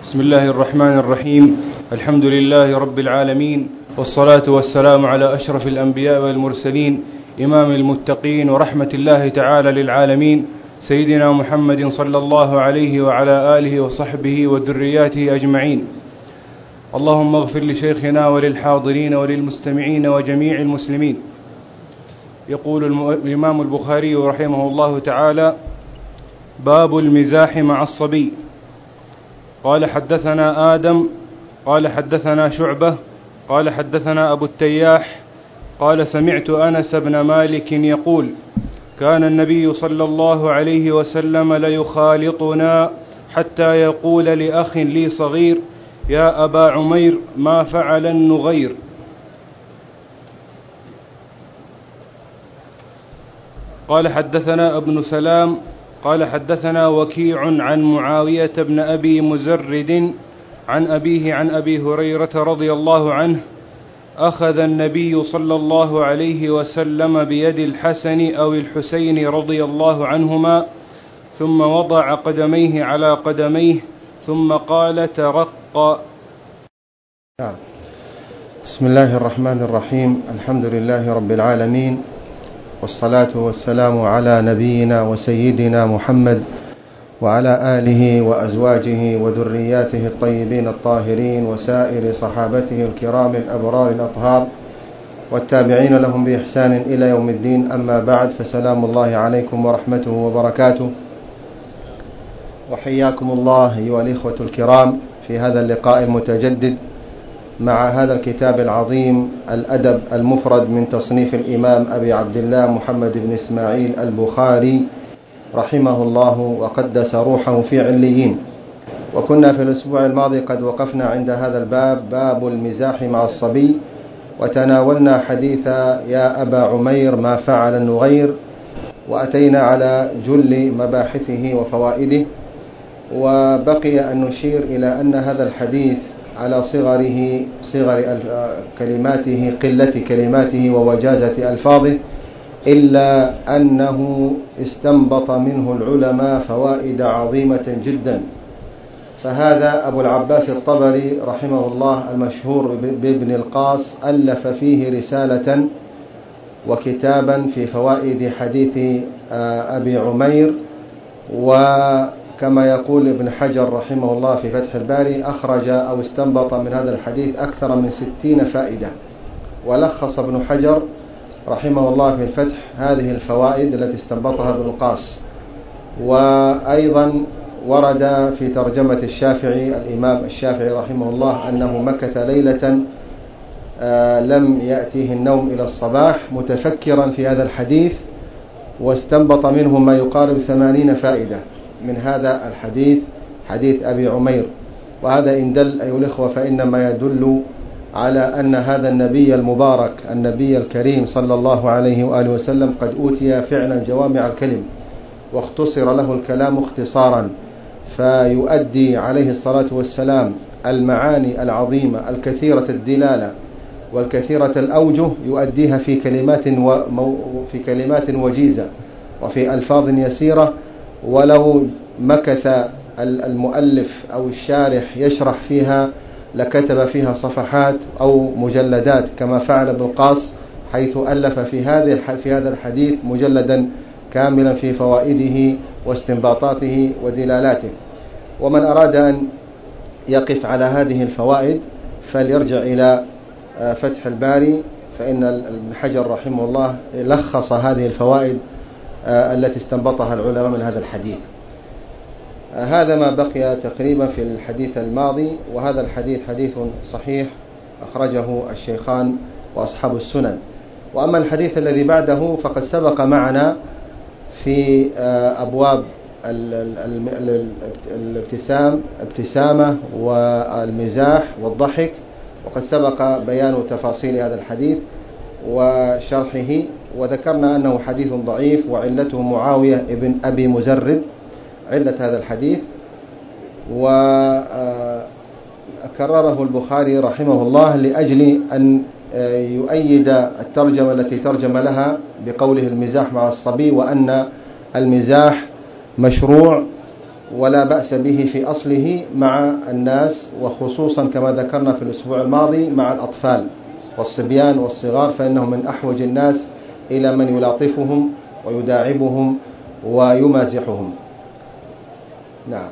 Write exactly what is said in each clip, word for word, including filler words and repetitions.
بسم الله الرحمن الرحيم. الحمد لله رب العالمين، والصلاة والسلام على أشرف الأنبياء والمرسلين، إمام المتقين ورحمة الله تعالى للعالمين، سيدنا محمد صلى الله عليه وعلى آله وصحبه وذرياته أجمعين. اللهم اغفر لشيخنا وللحاضرين وللمستمعين وجميع المسلمين. يقول الإمام البخاري رحمه الله تعالى: باب المزاح مع الصبي. قال حدثنا آدم قال حدثنا شعبة قال حدثنا أبو التياح قال سمعت أنس بن مالك يقول: كان النبي صلى الله عليه وسلم ليخالطنا حتى يقول لأخ لي صغير: يا أبا عمير، ما فعل النغير. قال حدثنا ابن سلام قال حدثنا وكيع عن معاوية بن أبي مزرد عن أبيه عن أبي هريرة رضي الله عنه: أخذ النبي صلى الله عليه وسلم بيد الحسن أو الحسين رضي الله عنهما، ثم وضع قدميه على قدميه ثم قال: ترق. بسم الله الرحمن الرحيم. الحمد لله رب العالمين، والصلاة والسلام على نبينا وسيدنا محمد وعلى آله وأزواجه وذرياته الطيبين الطاهرين وسائر صحابته الكرام الأبرار الأطهار والتابعين لهم بإحسان إلى يوم الدين. أما بعد، فسلام الله عليكم ورحمته وبركاته، وحياكم الله أيها الإخوة الكرام في هذا اللقاء المتجدد مع هذا الكتاب العظيم، الأدب المفرد، من تصنيف الإمام أبي عبد الله محمد بن إسماعيل البخاري رحمه الله وقدس روحه في عليين. وكنا في الأسبوع الماضي قد وقفنا عند هذا الباب، باب المزاح مع الصبي، وتناولنا حديث يا أبا عمير ما فعل النغير، وأتينا على جل مباحثه وفوائده. وبقي أن نشير إلى أن هذا الحديث على صغره صغر كلماته، قلة كلماته ووجازة ألفاظه، إلا أنه استنبط منه العلماء فوائد عظيمة جدا. فهذا أبو العباس الطبري رحمه الله المشهور بابن القاص ألف فيه رسالة وكتابا في فوائد حديث أبي عمير، وكما يقول ابن حجر رحمه الله في فتح الباري: أخرج أو استنبط من هذا الحديث أكثر من ستين فائدة. ولخص ابن حجر رحمه الله في الفتح هذه الفوائد التي استنبطها ابن القاص. وأيضا ورد في ترجمة الشافعي، الإمام الشافعي رحمه الله، أنه مكث ليلة لم يأتيه النوم إلى الصباح متفكرا في هذا الحديث، واستنبط منه ما يقارب ثمانين فائدة من هذا الحديث، حديث أبي عمير. وهذا إن دل أيها الإخوة فإنما يدل على أن هذا النبي المبارك، النبي الكريم صلى الله عليه وآله وسلم، قد أوتي فعلا جوامع الكلم، واختصر له الكلام اختصارا، فيؤدي عليه الصلاة والسلام المعاني العظيمة الكثيرة الدلالة والكثيرة الأوجه، يؤديها في كلمات في كلمات وجيزة وفي ألفاظ يسيرة. ولو مكث المؤلف أو الشارح يشرح فيها لكتب فيها صفحات أو مجلدات، كما فعل ابن القاص، حيث ألف في هذا في هذا الحديث مجلدا كاملا في فوائده واستنباطاته ودلالاته. ومن أراد أن يقف على هذه الفوائد فليرجع إلى فتح الباري، فإن ابن حجر رحمه الله لخص هذه الفوائد التي استنبطها العلماء من هذا الحديث. هذا ما بقي تقريبا في الحديث الماضي. وهذا الحديث حديث صحيح أخرجه الشيخان وأصحاب السنن. وأما الحديث الذي بعده فقد سبق معنا في أبواب الابتسام ابتسامة والمزاح والضحك، وقد سبق بيان تفاصيل هذا الحديث وشرحه، وذكرنا أنه حديث ضعيف، وعلته معاوية ابن أبي مزرد علة هذا الحديث. وكرره البخاري رحمه الله لأجل أن يؤيد الترجمة التي ترجم لها بقوله المزاح مع الصبي، وأن المزاح مشروع ولا بأس به في أصله مع الناس، وخصوصا كما ذكرنا في الأسبوع الماضي مع الأطفال والصبيان والصغار، فإنهم من أحوج الناس إلى من يلاطفهم ويداعبهم ويمازحهم. نعم.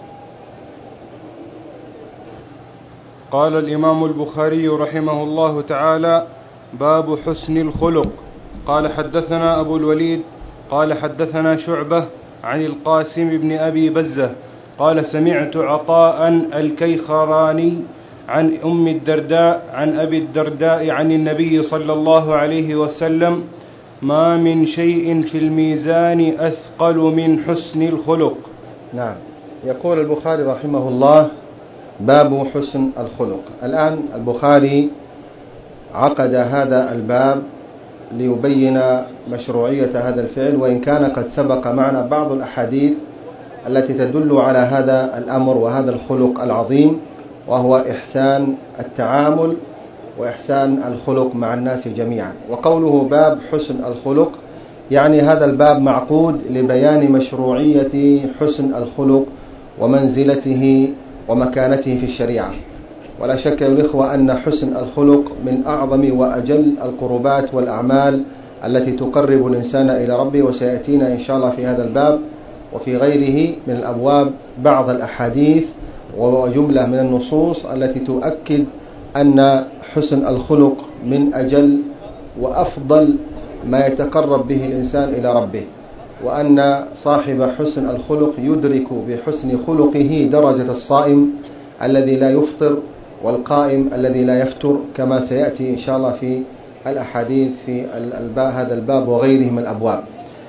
قال الإمام البخاري رحمه الله تعالى: باب حسن الخلق. قال حدثنا أبو الوليد قال حدثنا شعبة عن القاسم بن أبي بزة قال سمعت عطاء الكيخراني عن أم الدرداء عن أبي الدرداء عن النبي صلى الله عليه وسلم: ما من شيء في الميزان أثقل من حسن الخلق. نعم. يقول البخاري رحمه الله: باب حسن الخلق. الآن البخاري عقد هذا الباب ليبين مشروعية هذا الفعل، وإن كان قد سبق معنا بعض الأحاديث التي تدل على هذا الأمر وهذا الخلق العظيم، وهو إحسان التعامل وإحسان الخلق مع الناس جميعا. وقوله باب حسن الخلق يعني هذا الباب معقود لبيان مشروعية حسن الخلق ومنزلته ومكانته في الشريعة. ولا شك يا الإخوة أن حسن الخلق من أعظم وأجل القربات والأعمال التي تقرب الإنسان إلى ربه، وسيأتينا إن شاء الله في هذا الباب وفي غيره من الأبواب بعض الأحاديث وجملة من النصوص التي تؤكد أن حسن الخلق من أجل وأفضل ما يتقرب به الإنسان إلى ربه، وأن صاحب حسن الخلق يدرك بحسن خلقه درجة الصائم الذي لا يفطر والقائم الذي لا يفتر، كما سيأتي إن شاء الله في الأحاديث في الباب هذا الباب وغيره من الأبواب.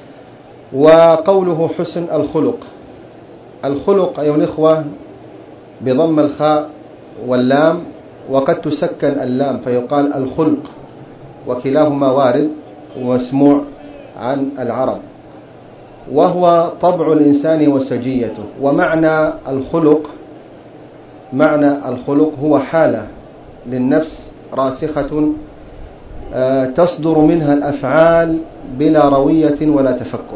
وقوله حسن الخلق، الخلق أيها الإخوة بضم الخاء واللام، وقد تسكن اللام فيقال الخلق، وكلاهما وارد ومسموع عن العرب، وهو طبع الإنسان وسجيته. ومعنى الخلق معنى الخلق هو حالة للنفس راسخة تصدر منها الأفعال بلا روية ولا تفكر.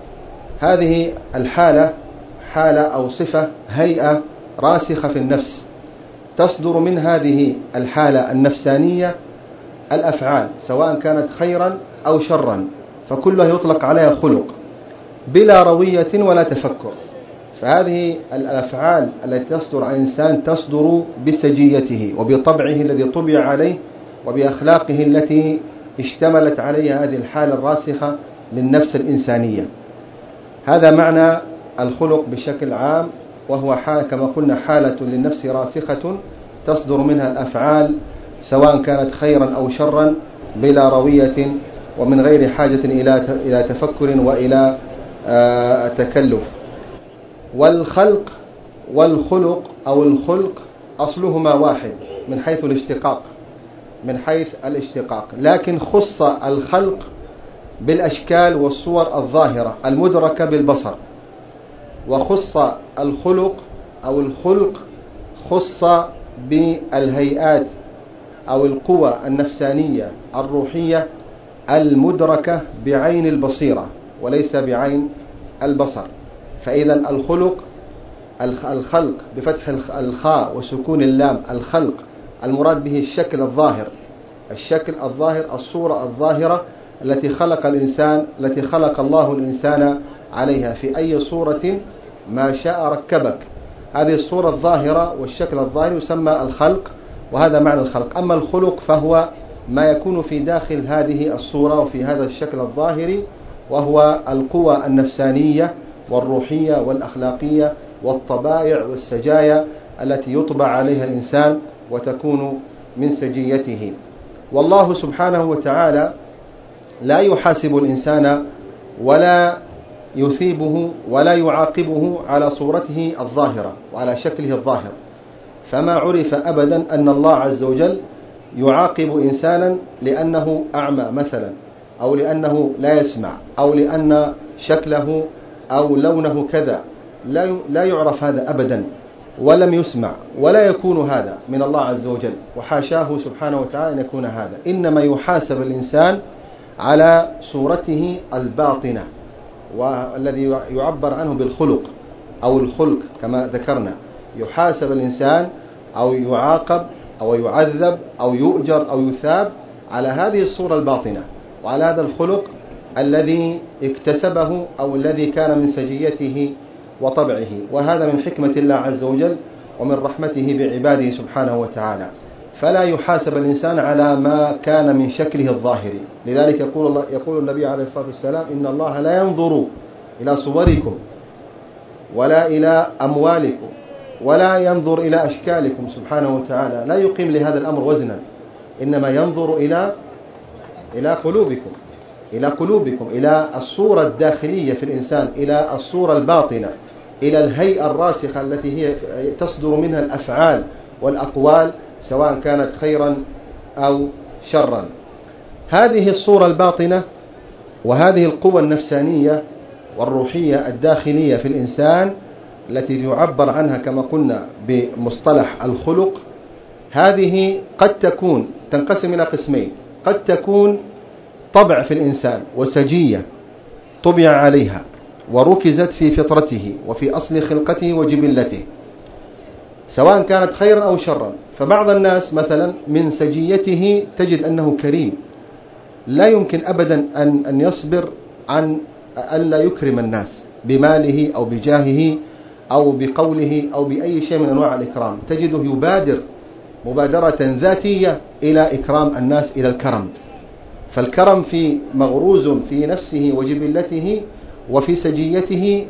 هذه الحالة حالة أو صفة هيئة راسخة في النفس، تصدر من هذه الحالة النفسانية الأفعال سواء كانت خيرا أو شرا، فكلها يطلق عليها خلق بلا روية ولا تفكر. فهذه الأفعال التي تصدر عن إنسان تصدر بسجيته وبطبعه الذي طبع عليه وبأخلاقه التي اشتملت عليها هذه الحالة الراسخة للنفس الإنسانية. هذا معنى الخلق بشكل عام، وهو حال كما قلنا حالة للنفس راسخة تصدر منها الأفعال سواء كانت خيرا أو شرا بلا روية ومن غير حاجة إلى تفكر وإلى تكلف. والخلق والخلق أو الخلق أصلهما واحد من حيث الاشتقاق من حيث الاشتقاق لكن خص الخلق بالأشكال والصور الظاهرة المدركة بالبصر، وخص الخلق أو الخلق خص بالهيئات أو القوى النفسانية الروحية المدركة بعين البصيرة وليس بعين البصر. فإذا الخلق الخلق بفتح الخاء وسكون اللام، الخلق المراد به الشكل الظاهر، الشكل الظاهر الصورة الظاهرة التي خلق الإنسان التي خلق الله الإنسان عليها في أي صورة ما شاء ركبك. هذه الصورة الظاهرة والشكل الظاهر يسمى الخلق، وهذا معنى الخلق. أما الخلق فهو ما يكون في داخل هذه الصورة وفي هذا الشكل الظاهري، وهو القوى النفسانية والروحية والأخلاقية والطبائع والسجايا التي يطبع عليها الإنسان وتكون من سجيته. والله سبحانه وتعالى لا يحاسب الإنسان ولا يثيبه ولا يعاقبه على صورته الظاهرة وعلى شكله الظاهر، فما عرف أبدا أن الله عز وجل يعاقب إنسانا لأنه أعمى مثلا، أو لأنه لا يسمع، أو لأن شكله أو لونه كذا. لا يعرف هذا أبدا ولم يسمع ولا يكون هذا من الله عز وجل، وحاشاه سبحانه وتعالى أن يكون هذا. إنما يحاسب الإنسان على صورته الباطنة والذي يعبر عنه بالخلق، أو الخلق كما ذكرنا، يحاسب الإنسان أو يعاقب أو يعذب أو يؤجر أو يثاب على هذه الصورة الباطنة وعلى هذا الخلق الذي اكتسبه أو الذي كان من سجيته وطبعه. وهذا من حكمة الله عز وجل ومن رحمته بعباده سبحانه وتعالى، فلا يحاسب الإنسان على ما كان من شكله الظاهري. لذلك يقول, الله يقول النبي عليه الصلاة والسلام: إن الله لا ينظر إلى صوركم ولا إلى أموالكم ولا ينظر إلى أشكالكم سبحانه وتعالى، لا يقيم لهذا الأمر وزنا، إنما ينظر إلى إلى قلوبكم إلى قلوبكم إلى الصورة الداخلية في الإنسان، إلى الصورة الباطنة، إلى الهيئة الراسخة التي هي تصدر منها الأفعال والأقوال سواء كانت خيرا أو شرا. هذه الصورة الباطنة وهذه القوة النفسانية والروحية الداخلية في الإنسان التي يعبر عنها كما قلنا بمصطلح الخلق، هذه قد تكون تنقسم إلى قسمين: قد تكون طبع في الإنسان وسجية طبع عليها وركزت في فطرته وفي أصل خلقته وجبلته سواء كانت خيرا أو شرا. فبعض الناس مثلا من سجيته تجد أنه كريم، لا يمكن أبدا أن أن يصبر عن ألا يكرم الناس بماله أو بجاهه أو بقوله أو بأي شيء من أنواع الإكرام، تجده يبادر مبادرة ذاتية إلى إكرام الناس، إلى الكرم. فالكرم في مغروز في نفسه وجبلته وفي سجيته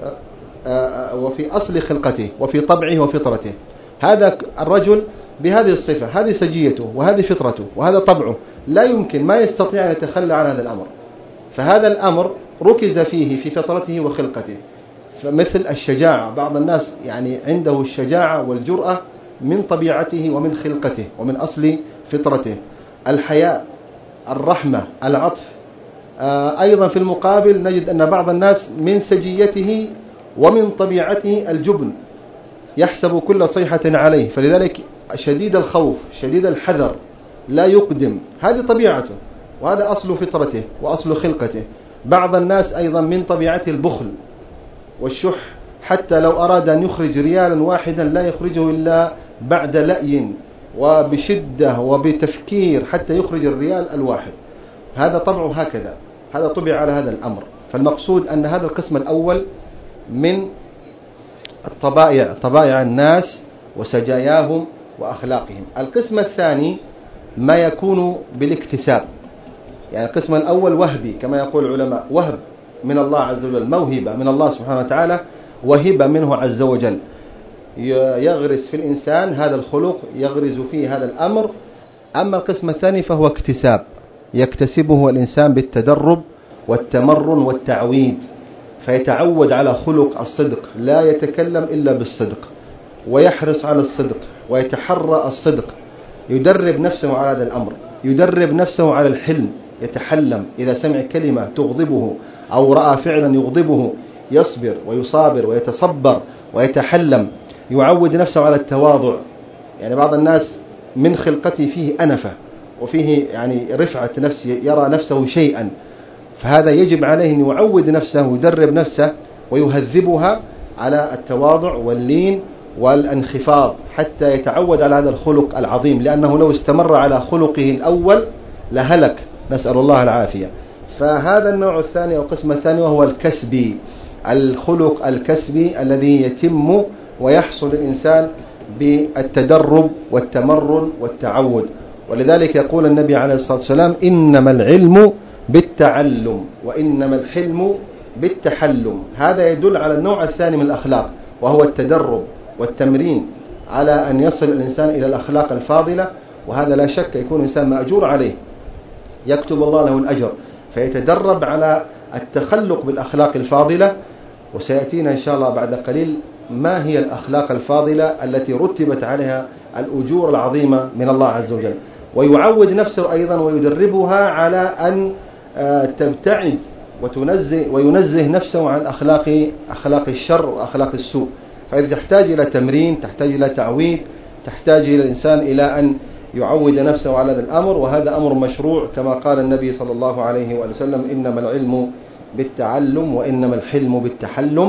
وفي أصل خلقته وفي طبعه وفطرته. هذا الرجل بهذه الصفة، هذه سجيته وهذه فطرته وهذا طبعه، لا يمكن ما يستطيع أن يتخلى عن هذا الأمر. فهذا الأمر ركز فيه في فطرته وخلقته. فمثل الشجاعة، بعض الناس يعني عنده الشجاعة والجرأة من طبيعته ومن خلقته ومن أصل فطرته. الحياء، الرحمة، العطف. أيضا في المقابل نجد أن بعض الناس من سجيته ومن طبيعته الجبن، يحسب كل صيحة عليه، فلذلك شديد الخوف شديد الحذر، لا يقدم، هذه طبيعته وهذا أصل فطرته وأصل خلقته. بعض الناس أيضا من طبيعته البخل والشح، حتى لو أراد أن يخرج ريالا واحدا لا يخرجه إلا بعد لأي وبشدة وبتفكير حتى يخرج الريال الواحد. هذا طبعه هكذا، هذا طبع على هذا الأمر. فالمقصود أن هذا القسم الأول من الطبائع، طبائع الناس وسجاياهم وأخلاقهم. القسم الثاني ما يكون بالاكتساب، يعني القسم الأول وهبي كما يقول العلماء، وهب من الله عز وجل، موهبة من الله سبحانه وتعالى، وهبة منه عز وجل، يغرس في الإنسان هذا الخلق، يغرز فيه هذا الأمر. أما القسم الثاني فهو اكتساب، يكتسبه الإنسان بالتدرب والتمرن والتعويد، فيتعود على خلق الصدق، لا يتكلم إلا بالصدق ويحرص على الصدق ويتحرى الصدق، يدرب نفسه على هذا الأمر، يدرب نفسه على الحلم، يتحلم إذا سمع كلمة تغضبه أو رأى فعلا يغضبه يصبر ويصابر ويتصبر ويتحلم، يعود نفسه على التواضع. يعني بعض الناس من خلقته فيه أنفة وفيه يعني رفعة نفس، يرى نفسه شيئا، فهذا يجب عليه أن يعود نفسه، يدرب نفسه ويهذبها على التواضع واللين والانخفاض حتى يتعود على هذا الخلق العظيم، لأنه لو استمر على خلقه الأول لهلك، نسأل الله العافية. فهذا النوع الثاني أو القسم الثاني وهو الكسبي، الخلق الكسبي الذي يتم ويحصل الإنسان بالتدرب والتمرن والتعود. ولذلك يقول النبي عليه الصلاة والسلام: إنما العلم بالتعلم وإنما الحلم بالتحلم. هذا يدل على النوع الثاني من الأخلاق، وهو التدرب والتمرين على أن يصل الإنسان إلى الأخلاق الفاضلة، وهذا لا شك يكون الإنسان مأجور عليه، يكتب الله له الأجر، فيتدرب على التخلق بالأخلاق الفاضلة. وسيأتينا إن شاء الله بعد قليل ما هي الأخلاق الفاضلة التي رتبت عليها الأجور العظيمة من الله عز وجل. ويعود نفسه أيضا ويدربها على أن تبتعد وتنزه وينزه نفسه عن أخلاق أخلاق الشر وأخلاق السوء. فإذا تحتاج إلى تمرين، تحتاج إلى تعويد، تحتاج إلى الإنسان إلى أن يعود نفسه على هذا الأمر، وهذا أمر مشروع كما قال النبي صلى الله عليه وسلم: إنما العلم بالتعلم وإنما الحلم بالتحلم.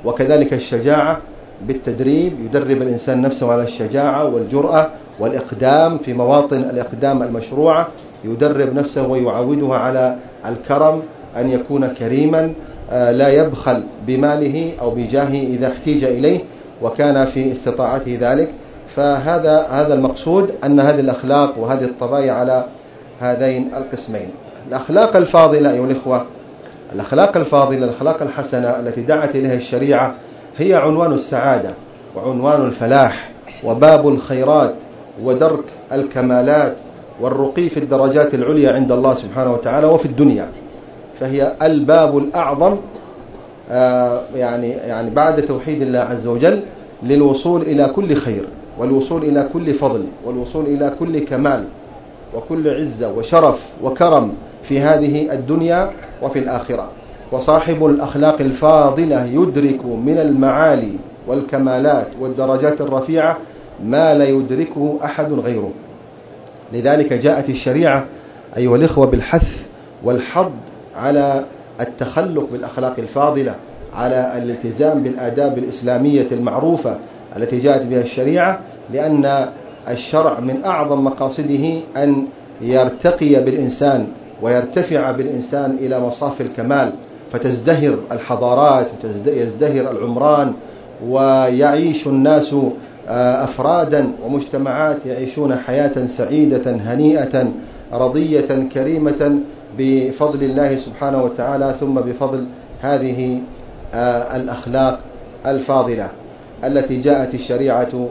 وكذلك الشجاعة بالتدريب، يدرب الإنسان نفسه على الشجاعة والجرأة والإقدام في مواطن الإقدام المشروعة، يدرب نفسه ويعوده على الكرم، أن يكون كريما لا يبخل بماله أو بجاهه إذا احتيج إليه وكان في استطاعته ذلك. فهذا هذا المقصود، أن هذه الأخلاق وهذه الطبايع على هذين القسمين. الأخلاق الفاضلة أيها الإخوة، الأخلاق الفاضلة، الأخلاق الحسنة التي دعت إليها الشريعة هي عنوان السعادة وعنوان الفلاح وباب الخيرات ودرك الكمالات والرقي في الدرجات العليا عند الله سبحانه وتعالى وفي الدنيا. فهي الباب الأعظم آه يعني يعني بعد توحيد الله عز وجل للوصول إلى كل خير والوصول إلى كل فضل والوصول إلى كل كمال وكل عزة وشرف وكرم في هذه الدنيا وفي الآخرة. وصاحب الأخلاق الفاضلة يدرك من المعالي والكمالات والدرجات الرفيعة ما لا يدركه أحد غيره. لذلك جاءت الشريعة أيها الإخوة بالحث والحض على التخلق بالأخلاق الفاضلة، على الالتزام بالآداب الإسلامية المعروفة التي جاءت بها الشريعة، لأن الشرع من أعظم مقاصده أن يرتقي بالإنسان ويرتفع بالإنسان إلى مصاف الكمال، فتزدهر الحضارات ويزدهر العمران ويعيش الناس أفرادا ومجتمعات يعيشون حياة سعيدة هنيئة رضية كريمة بفضل الله سبحانه وتعالى، ثم بفضل هذه الأخلاق الفاضلة التي جاءت الشريعة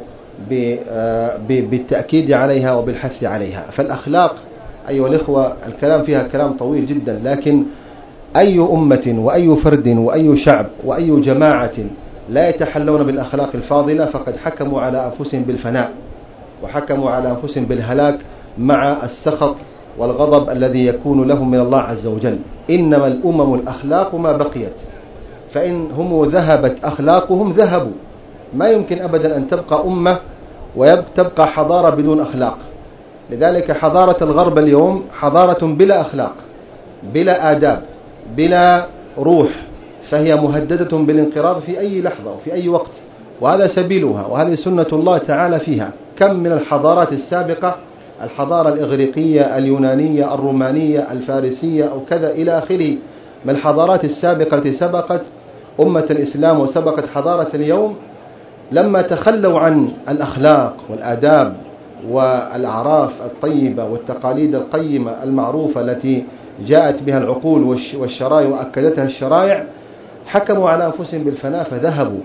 بالتأكيد عليها وبالحث عليها. فالأخلاق أيها الإخوة الكلام فيها كلام طويل جدا، لكن أي أمة وأي فرد وأي شعب وأي جماعة لا يتحلون بالأخلاق الفاضلة فقد حكموا على أنفسهم بالفناء وحكموا على أنفسهم بالهلاك مع السخط والغضب الذي يكون لهم من الله عز وجل. إنما الأمم الأخلاق ما بقيت، فإن هم ذهبت أخلاقهم ذهبوا. ما يمكن أبدا أن تبقى أمة وتبقى حضارة بدون أخلاق. لذلك حضارة الغرب اليوم حضارة بلا أخلاق، بلا آداب، بلا روح، فهي مهددة بالانقراض في أي لحظة وفي أي وقت، وهذا سبيلها وهذه سنة الله تعالى فيها. كم من الحضارات السابقة، الحضارة الإغريقية، اليونانية، الرومانية، الفارسية أو كذا إلى آخره من الحضارات السابقة التي سبقت أمة الإسلام وسبقت حضارة اليوم، لما تخلوا عن الأخلاق والآداب والأعراف الطيبة والتقاليد القيمة المعروفة التي جاءت بها العقول والشرائع وأكدتها الشرائع، حكموا على أنفسهم بالفناء فذهبوا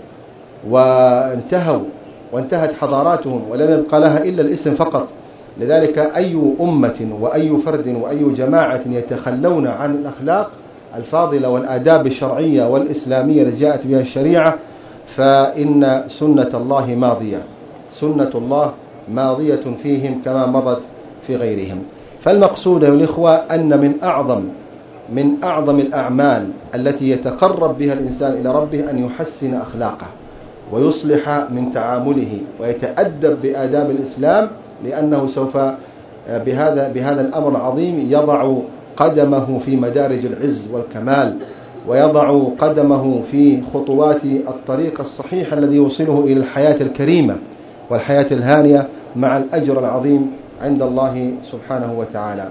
وانتهوا وانتهت حضاراتهم ولم يبقى لها إلا الاسم فقط. لذلك أي أمة وأي فرد وأي جماعة يتخلون عن الأخلاق الفاضلة والآداب الشرعية والإسلامية التي جاءت بها الشريعة فإن سنة الله ماضية، سنة الله ماضية فيهم كما مضت في غيرهم. فالمقصود يا الإخوة أن من أعظم من أعظم الأعمال التي يتقرب بها الإنسان إلى ربه أن يحسن أخلاقه ويصلح من تعامله ويتأدب بآداب الإسلام، لأنه سوف بهذا بهذا الأمر العظيم يضع قدمه في مدارج العز والكمال، ويضع قدمه في خطوات الطريق الصحيح الذي يوصله إلى الحياة الكريمة والحياة الهانية مع الأجر العظيم عند الله سبحانه وتعالى.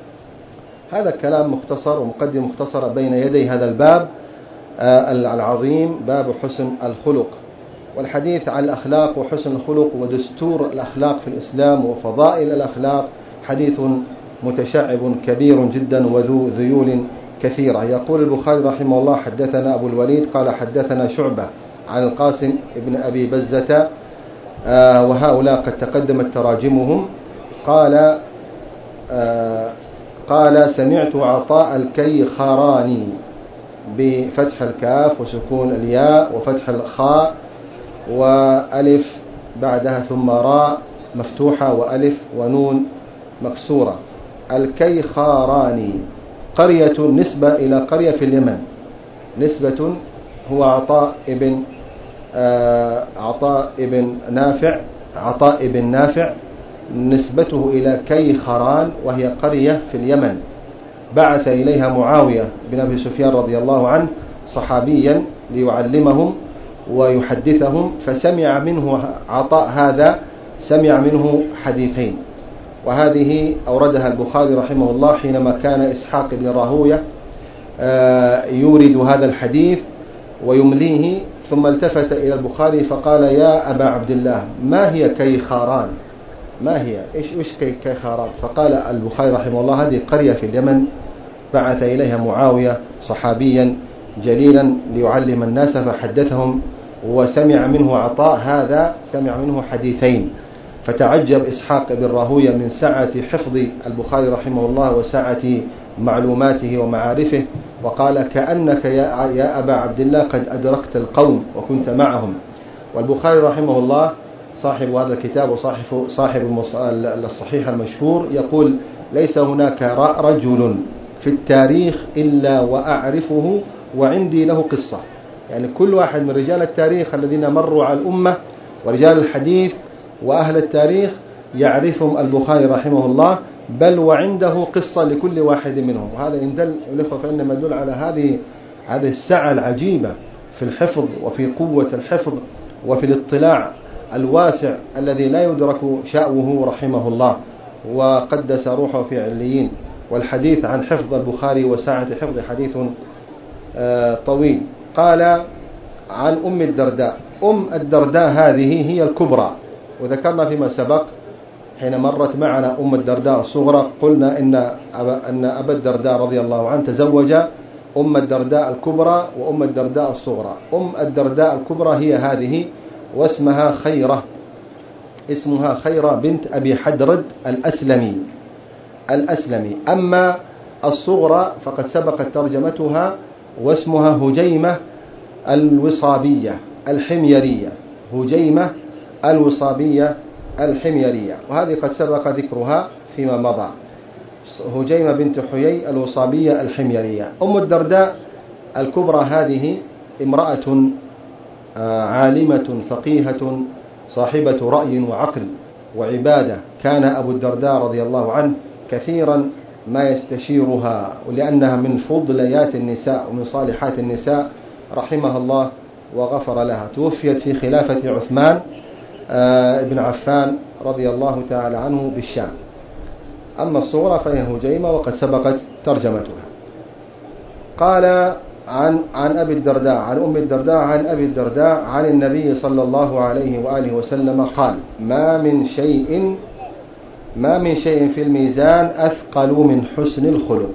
هذا كلام مختصر ومقدم مختصر بين يدي هذا الباب العظيم، باب حسن الخلق، والحديث عن الأخلاق وحسن الخلق ودستور الأخلاق في الإسلام وفضائل الأخلاق حديث متشعب كبير جدا وذو ذيول كثيرة. يقول البخاري رحمه الله: حدثنا أبو الوليد قال حدثنا شعبة عن القاسم ابن أبي بزة، آه وهؤلاء قد تقدمت تراجمهم. قال آه قال سمعت عطاء الكيخراني بفتح الكاف وسكون الياء وفتح الخاء وألف بعدها ثم راء مفتوحة وألف ونون مكسورة. الكيخراني قرية نسبة إلى قرية في اليمن، نسبة هو عطاء ابن آه عطاء ابن نافع عطاء ابن نافع نسبته إلى كيخران وهي قرية في اليمن بعث إليها معاوية بن أبي سفيان رضي الله عنه صحابيا ليعلمهم، ويحدثهم، فسمع منه عطاء هذا سمع منه حديثين. وهذه أوردها البخاري رحمه الله حينما كان إسحاق بن راهوية يورد هذا الحديث ويمليه، ثم التفت إلى البخاري فقال: يا أبا عبد الله، ما هي كيخاران؟ ما هي إيش إيش كيخاران؟ فقال البخاري رحمه الله: هذه قرية في اليمن بعث إليها معاوية صحابيا جليلا ليعلم الناس، فحدثهم وسمع منه عطاء هذا سمع منه حديثين. فتعجب إسحاق بن راهوية من سعة حفظ البخاري رحمه الله وسعة معلوماته ومعارفه، وقال: كأنك يا أبا عبد الله قد أدركت القوم وكنت معهم. والبخاري رحمه الله صاحب هذا الكتاب وصاحب صاحب الصحيح المشهور يقول: ليس هناك رجل في التاريخ إلا وأعرفه وعندي له قصة. يعني كل واحد من رجال التاريخ الذين مروا على الأمة ورجال الحديث وأهل التاريخ يعرفهم البخاري رحمه الله، بل وعنده قصة لكل واحد منهم. وهذا إن دل الإخوة فإنما يدل على هذه هذه السعة العجيبة في الحفظ وفي قوة الحفظ وفي الاطلاع الواسع الذي لا يدرك شأوه رحمه الله، وقدس روحه في عليين. والحديث عن حفظ البخاري وسعة حفظ حديث طويل. قال عن أم الدرداء. أم الدرداء هذه هي الكبرى، وذكرنا فيما سبق حين مرت معنا أم الدرداء الصغرى قلنا إن أن أبا الدرداء رضي الله عنه تزوج أم الدرداء الكبرى وأم الدرداء الصغرى. أم الدرداء الكبرى هي هذه، واسمها خيرة، اسمها خيرة بنت أبي حدرد الأسلمي الأسلمي أما الصغرى فقد سبقت ترجمتها، واسمها هجيمة الوصابية الحميرية، هجيمة الوصابية الحميرية، وهذه قد سبق ذكرها فيما مضى. هجيمة بنت حيي الوصابية الحميرية. أم الدرداء الكبرى هذه امرأة عالمة فقيهة صاحبة رأي وعقل وعبادة. كان أبو الدرداء رضي الله عنه كثيرا ما يستشيرها، ولأنها من فضليات النساء ومن صالحات النساء رحمها الله وغفر لها. توفيت في خلافة عثمان بن عفان رضي الله تعالى عنه بالشام. أما الصغرى فهي هجيمة وقد سبقت ترجمتها. قال عن عن أبي الدرداء عن أم الدرداء عن أبي الدرداء عن النبي صلى الله عليه وآله وسلم قال: ما من شيء ما من شيء في الميزان أثقل من حسن الخلق.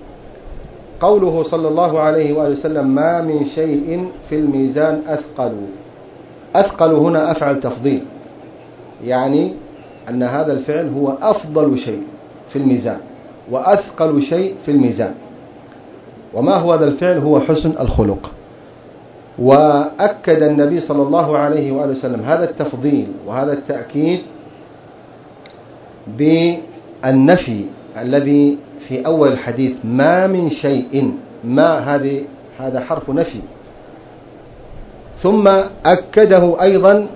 قوله صلى الله عليه وآله وسلم ما من شيء في الميزان أثقل، أثقل هنا أفعل تفضيل، يعني أن هذا الفعل هو أفضل شيء في الميزان وأثقل شيء في الميزان. وما هو هذا الفعل؟ هو حسن الخلق. وأكد النبي صلى الله عليه وآله وسلم هذا التفضيل وهذا التأكيد بالنفي الذي في أول الحديث: ما من شيء، ما هذه هذا حرف نفي. ثم أكده أيضا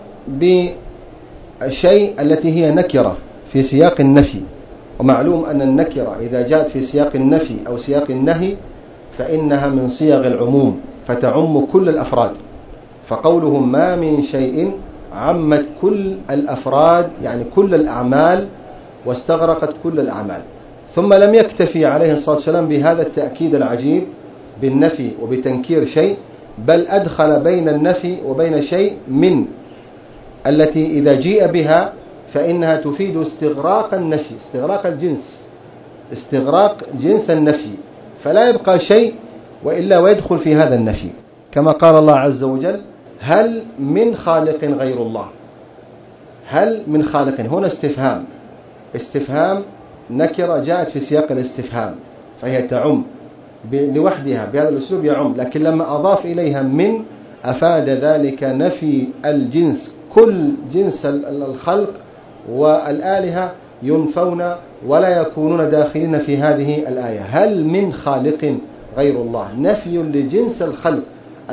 بالشيء التي هي نكرة في سياق النفي. ومعلوم أن النكرة إذا جاءت في سياق النفي أو سياق النهي فإنها من صيغ العموم فتعم كل الأفراد. فقولهم ما من شيء عمت كل الأفراد، يعني كل الأعمال، واستغرقت كل الأعمال. ثم لم يكتفي عليه الصلاة والسلام بهذا التأكيد العجيب بالنفي وبتنكير شيء، بل أدخل بين النفي وبين شيء من التي إذا جيء بها فإنها تفيد استغراق النفي، استغراق الجنس، استغراق جنس النفي، فلا يبقى شيء وإلا ويدخل في هذا النفي. كما قال الله عز وجل: هل من خالق غير الله؟ هل من خالق هنا استفهام، استفهام نكرة جاءت في سياق الاستفهام فهي تعم لوحدها بهذا الأسلوب يعم، لكن لما أضاف إليها من أفاد ذلك نفي الجنس، كل جنس الخلق والآلهة ينفون ولا يكونون داخلين في هذه الآية. هل من خالق غير الله، نفي لجنس الخلق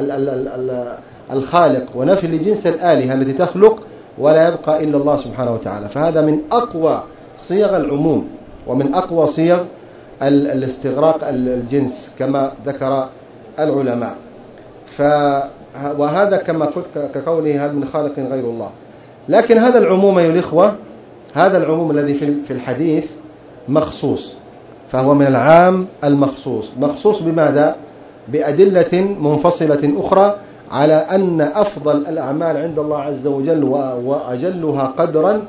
الخالق ونفي لجنس الآلهة التي تخلق ولا يبقى إلا الله سبحانه وتعالى. فهذا من أقوى صيغ العموم ومن أقوى صيغ الاستغراق الجنس كما ذكر العلماء. وهذا كما قلت كقوله هل من خالق غير الله. لكن هذا العموم أيها الإخوة، هذا العموم الذي في الحديث مخصوص، فهو من العام المخصوص. مخصوص بماذا؟ بأدلة منفصلة أخرى على أن أفضل الأعمال عند الله عز وجل وأجلها قدرا،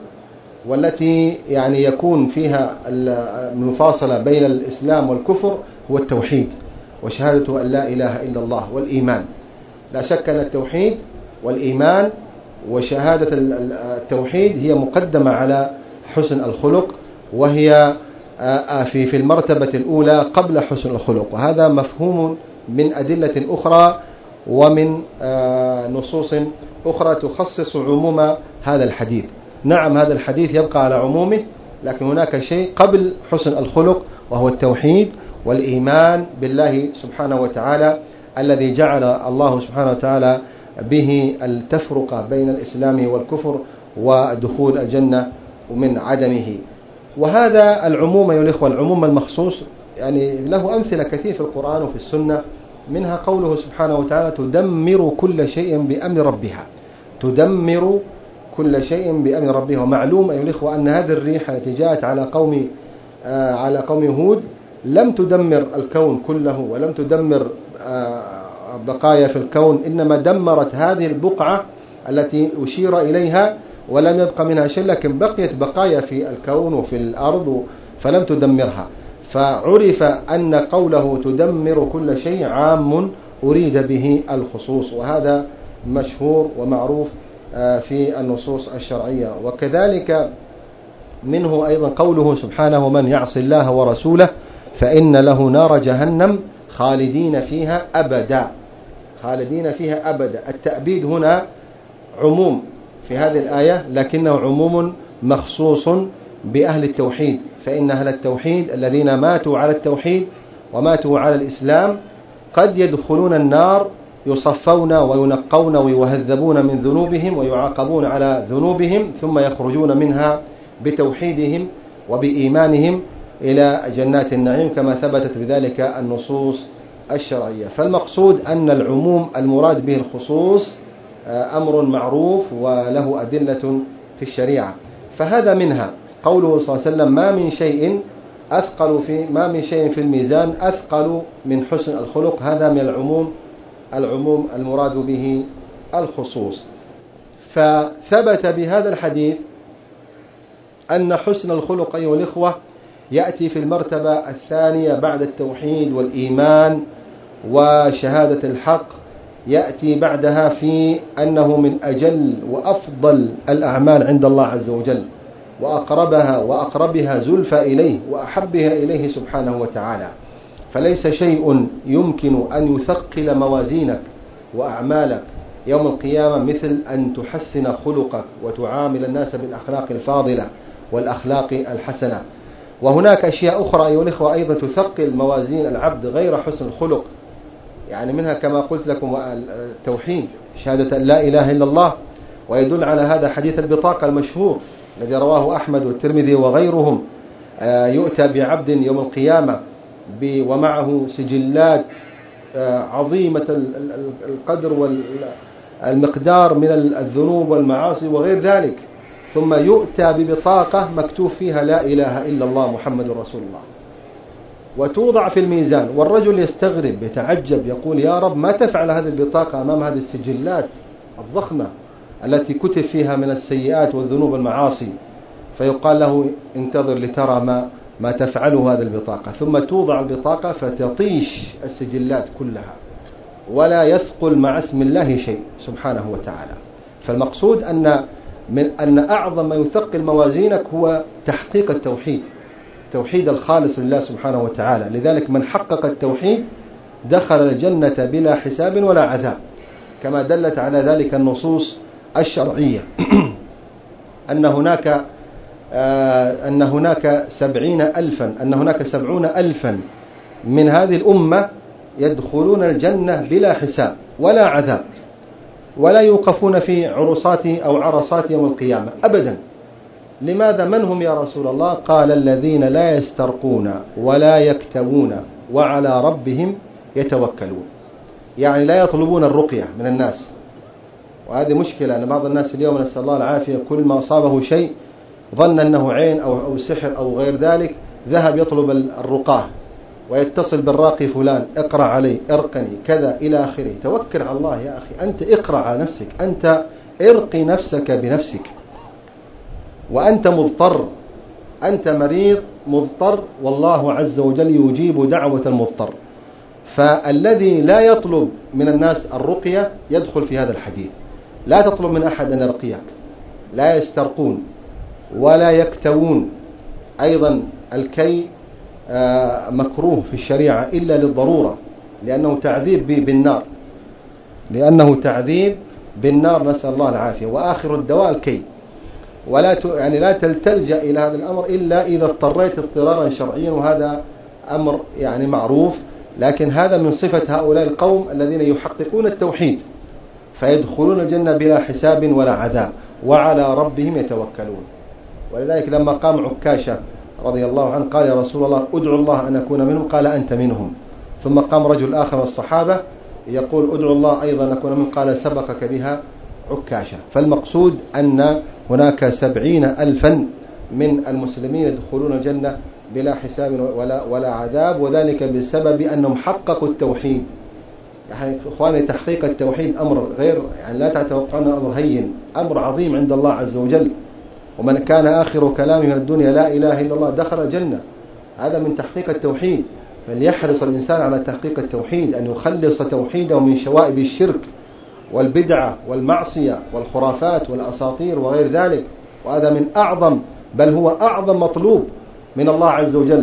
والتي يعني يكون فيها المفاصلة بين الإسلام والكفر، هو التوحيد وشهادة أن لا إله إلا الله والإيمان. لا شك أن التوحيد والإيمان وشهادة التوحيد هي مقدمة على حسن الخلق، وهي في في المرتبة الأولى قبل حسن الخلق. وهذا مفهوم من أدلة أخرى ومن نصوص أخرى تخصص عموم هذا الحديث. نعم هذا الحديث يبقى على عمومه، لكن هناك شيء قبل حسن الخلق، وهو التوحيد والإيمان بالله سبحانه وتعالى، الذي جعل الله سبحانه وتعالى به التفرقة بين الإسلام والكفر ودخول الجنة من عدمه. وهذا العموم أيها الإخوة، العموم المخصوص، يعني له أمثلة كثير في القرآن وفي السنة، منها قوله سبحانه وتعالى تدمر كل شيء بأمر ربها، تدمر كل شيء بأمر ربها. ومعلوم أيها الإخوة أن هذه الريح التي جاءت على قوم آه على قوم هود لم تدمر الكون كله، ولم تدمر آه بقايا في الكون، إنما دمرت هذه البقعة التي أشير إليها، ولم يبقى منها شيء، لكن بقيت بقايا في الكون وفي الأرض فلم تدمرها. فعرف أن قوله تدمر كل شيء عام أريد به الخصوص، وهذا مشهور ومعروف في النصوص الشرعية. وكذلك منه أيضا قوله سبحانه من يعص الله ورسوله فإن له نار جهنم خالدين فيها أبدا، خالدين فيها أبدا. التأبيد هنا عموم في هذه الآية، لكنه عموم مخصوص بأهل التوحيد، فإن أهل التوحيد الذين ماتوا على التوحيد وماتوا على الإسلام قد يدخلون النار يصفون وينقون ويهذبون من ذنوبهم ويعاقبون على ذنوبهم، ثم يخرجون منها بتوحيدهم وبإيمانهم إلى جنات النعيم، كما ثبتت بذلك النصوص الشرعية. فالمقصود أن العموم المراد به الخصوص أمر معروف وله أدلة في الشريعة. فهذا منها قوله صلى الله عليه وسلم ما من شيء أثقل في ما من شيء في الميزان أثقل من حسن الخلق. هذا من العموم العموم المراد به الخصوص. فثبت بهذا الحديث أن حسن الخلق أيها الإخوة يأتي في المرتبة الثانية بعد التوحيد والإيمان وشهادة الحق، يأتي بعدها في أنه من أجل وأفضل الأعمال عند الله عز وجل، وأقربها وأقربها زلفى إليه وأحبها إليه سبحانه وتعالى. فليس شيء يمكن أن يثقل موازينك وأعمالك يوم القيامة مثل أن تحسن خلقك وتعامل الناس بالأخلاق الفاضلة والأخلاق الحسنة. وهناك أشياء أخرى أيها الإخوة أيضا تثقل موازين العبد غير حسن الخلق، يعني منها كما قلت لكم التوحيد، شهادة أن لا إله إلا الله. ويدل على هذا حديث البطاقة المشهور الذي رواه أحمد والترمذي وغيرهم، يؤتى بعبد يوم القيامة ومعه سجلات عظيمة القدر والمقدار من الذنوب والمعاصي وغير ذلك، ثم يؤتى ببطاقة مكتوب فيها لا إله إلا الله محمد رسول الله، وتوضع في الميزان. والرجل يستغرب يتعجب يقول يا رب ما تفعل هذه البطاقة أمام هذه السجلات الضخمة التي كتب فيها من السيئات والذنوب والمعاصي؟ فيقال له انتظر لترى ما ما تفعله هذه البطاقة. ثم توضع البطاقة فتطيش السجلات كلها ولا يثقل مع اسم الله شيء سبحانه وتعالى. فالمقصود أن من أن أعظم ما يثقل موازينك هو تحقيق التوحيد، توحيد الخالص لله سبحانه وتعالى. لذلك من حقق التوحيد دخل الجنة بلا حساب ولا عذاب، كما دلت على ذلك النصوص الشرعية. أن هناك أن هناك سبعين ألفا أن هناك سبعون ألفا من هذه الأمة يدخلون الجنة بلا حساب ولا عذاب، ولا يوقفون في عرصات أو عرصات يوم القيامة أبدا. لماذا؟ من هم يا رسول الله؟ قال الذين لا يسترقون ولا يكتوون وعلى ربهم يتوكلون. يعني لا يطلبون الرقية من الناس. وهذه مشكلة أن بعض الناس اليوم نسأل الله العافية كل ما أصابه شيء ظن أنه عين أو, أو سحر أو غير ذلك ذهب يطلب الرقاه ويتصل بالراقي فلان اقرأ علي ارقني كذا إلى آخره. توكل على الله يا أخي، أنت اقرأ على نفسك، أنت ارقي نفسك بنفسك، وأنت مضطر، أنت مريض مضطر، والله عز وجل يجيب دعوة المضطر. فالذي لا يطلب من الناس الرقية يدخل في هذا الحديث. لا تطلب من أحد أن يرقيك، لا يسترقون ولا يكتوون. أيضا الكي مكروه في الشريعة إلا للضرورة، لأنه تعذيب بالنار، لأنه تعذيب بالنار، نسأل الله العافية. وآخر الدواء الكي. ولا ت... يعني لا تلجأ إلى هذا الأمر إلا إذا اضطريت اضطرارا شرعيا، وهذا أمر يعني معروف. لكن هذا من صفة هؤلاء القوم الذين يحققون التوحيد فيدخلون الجنة بلا حساب ولا عذاب وعلى ربهم يتوكلون. ولذلك لما قام عكاشة رضي الله عنه قال يا رسول الله ادعو الله أن أكون منهم، قال أنت منهم. ثم قام رجل آخر من الصحابة يقول ادعو الله أيضا أن أكون منهم، قال سبقك بها عكاشة. فالمقصود أن هناك سبعين ألفا من المسلمين يدخلون الجنة بلا حساب ولا, ولا عذاب، وذلك بسبب أنهم حققوا التوحيد. يعني إخواني تحقيق التوحيد أمر غير يعني لا تتوقعون أمر هين، أمر عظيم عند الله عز وجل. ومن كان آخر كلامه من الدنيا لا إله إلا الله دخل الجنة. هذا من تحقيق التوحيد. فليحرص الإنسان على تحقيق التوحيد، أن يخلص توحيده من شوائب الشرك والبدعة والمعصية والخرافات والأساطير وغير ذلك. وهذا من أعظم بل هو أعظم مطلوب من الله عز وجل،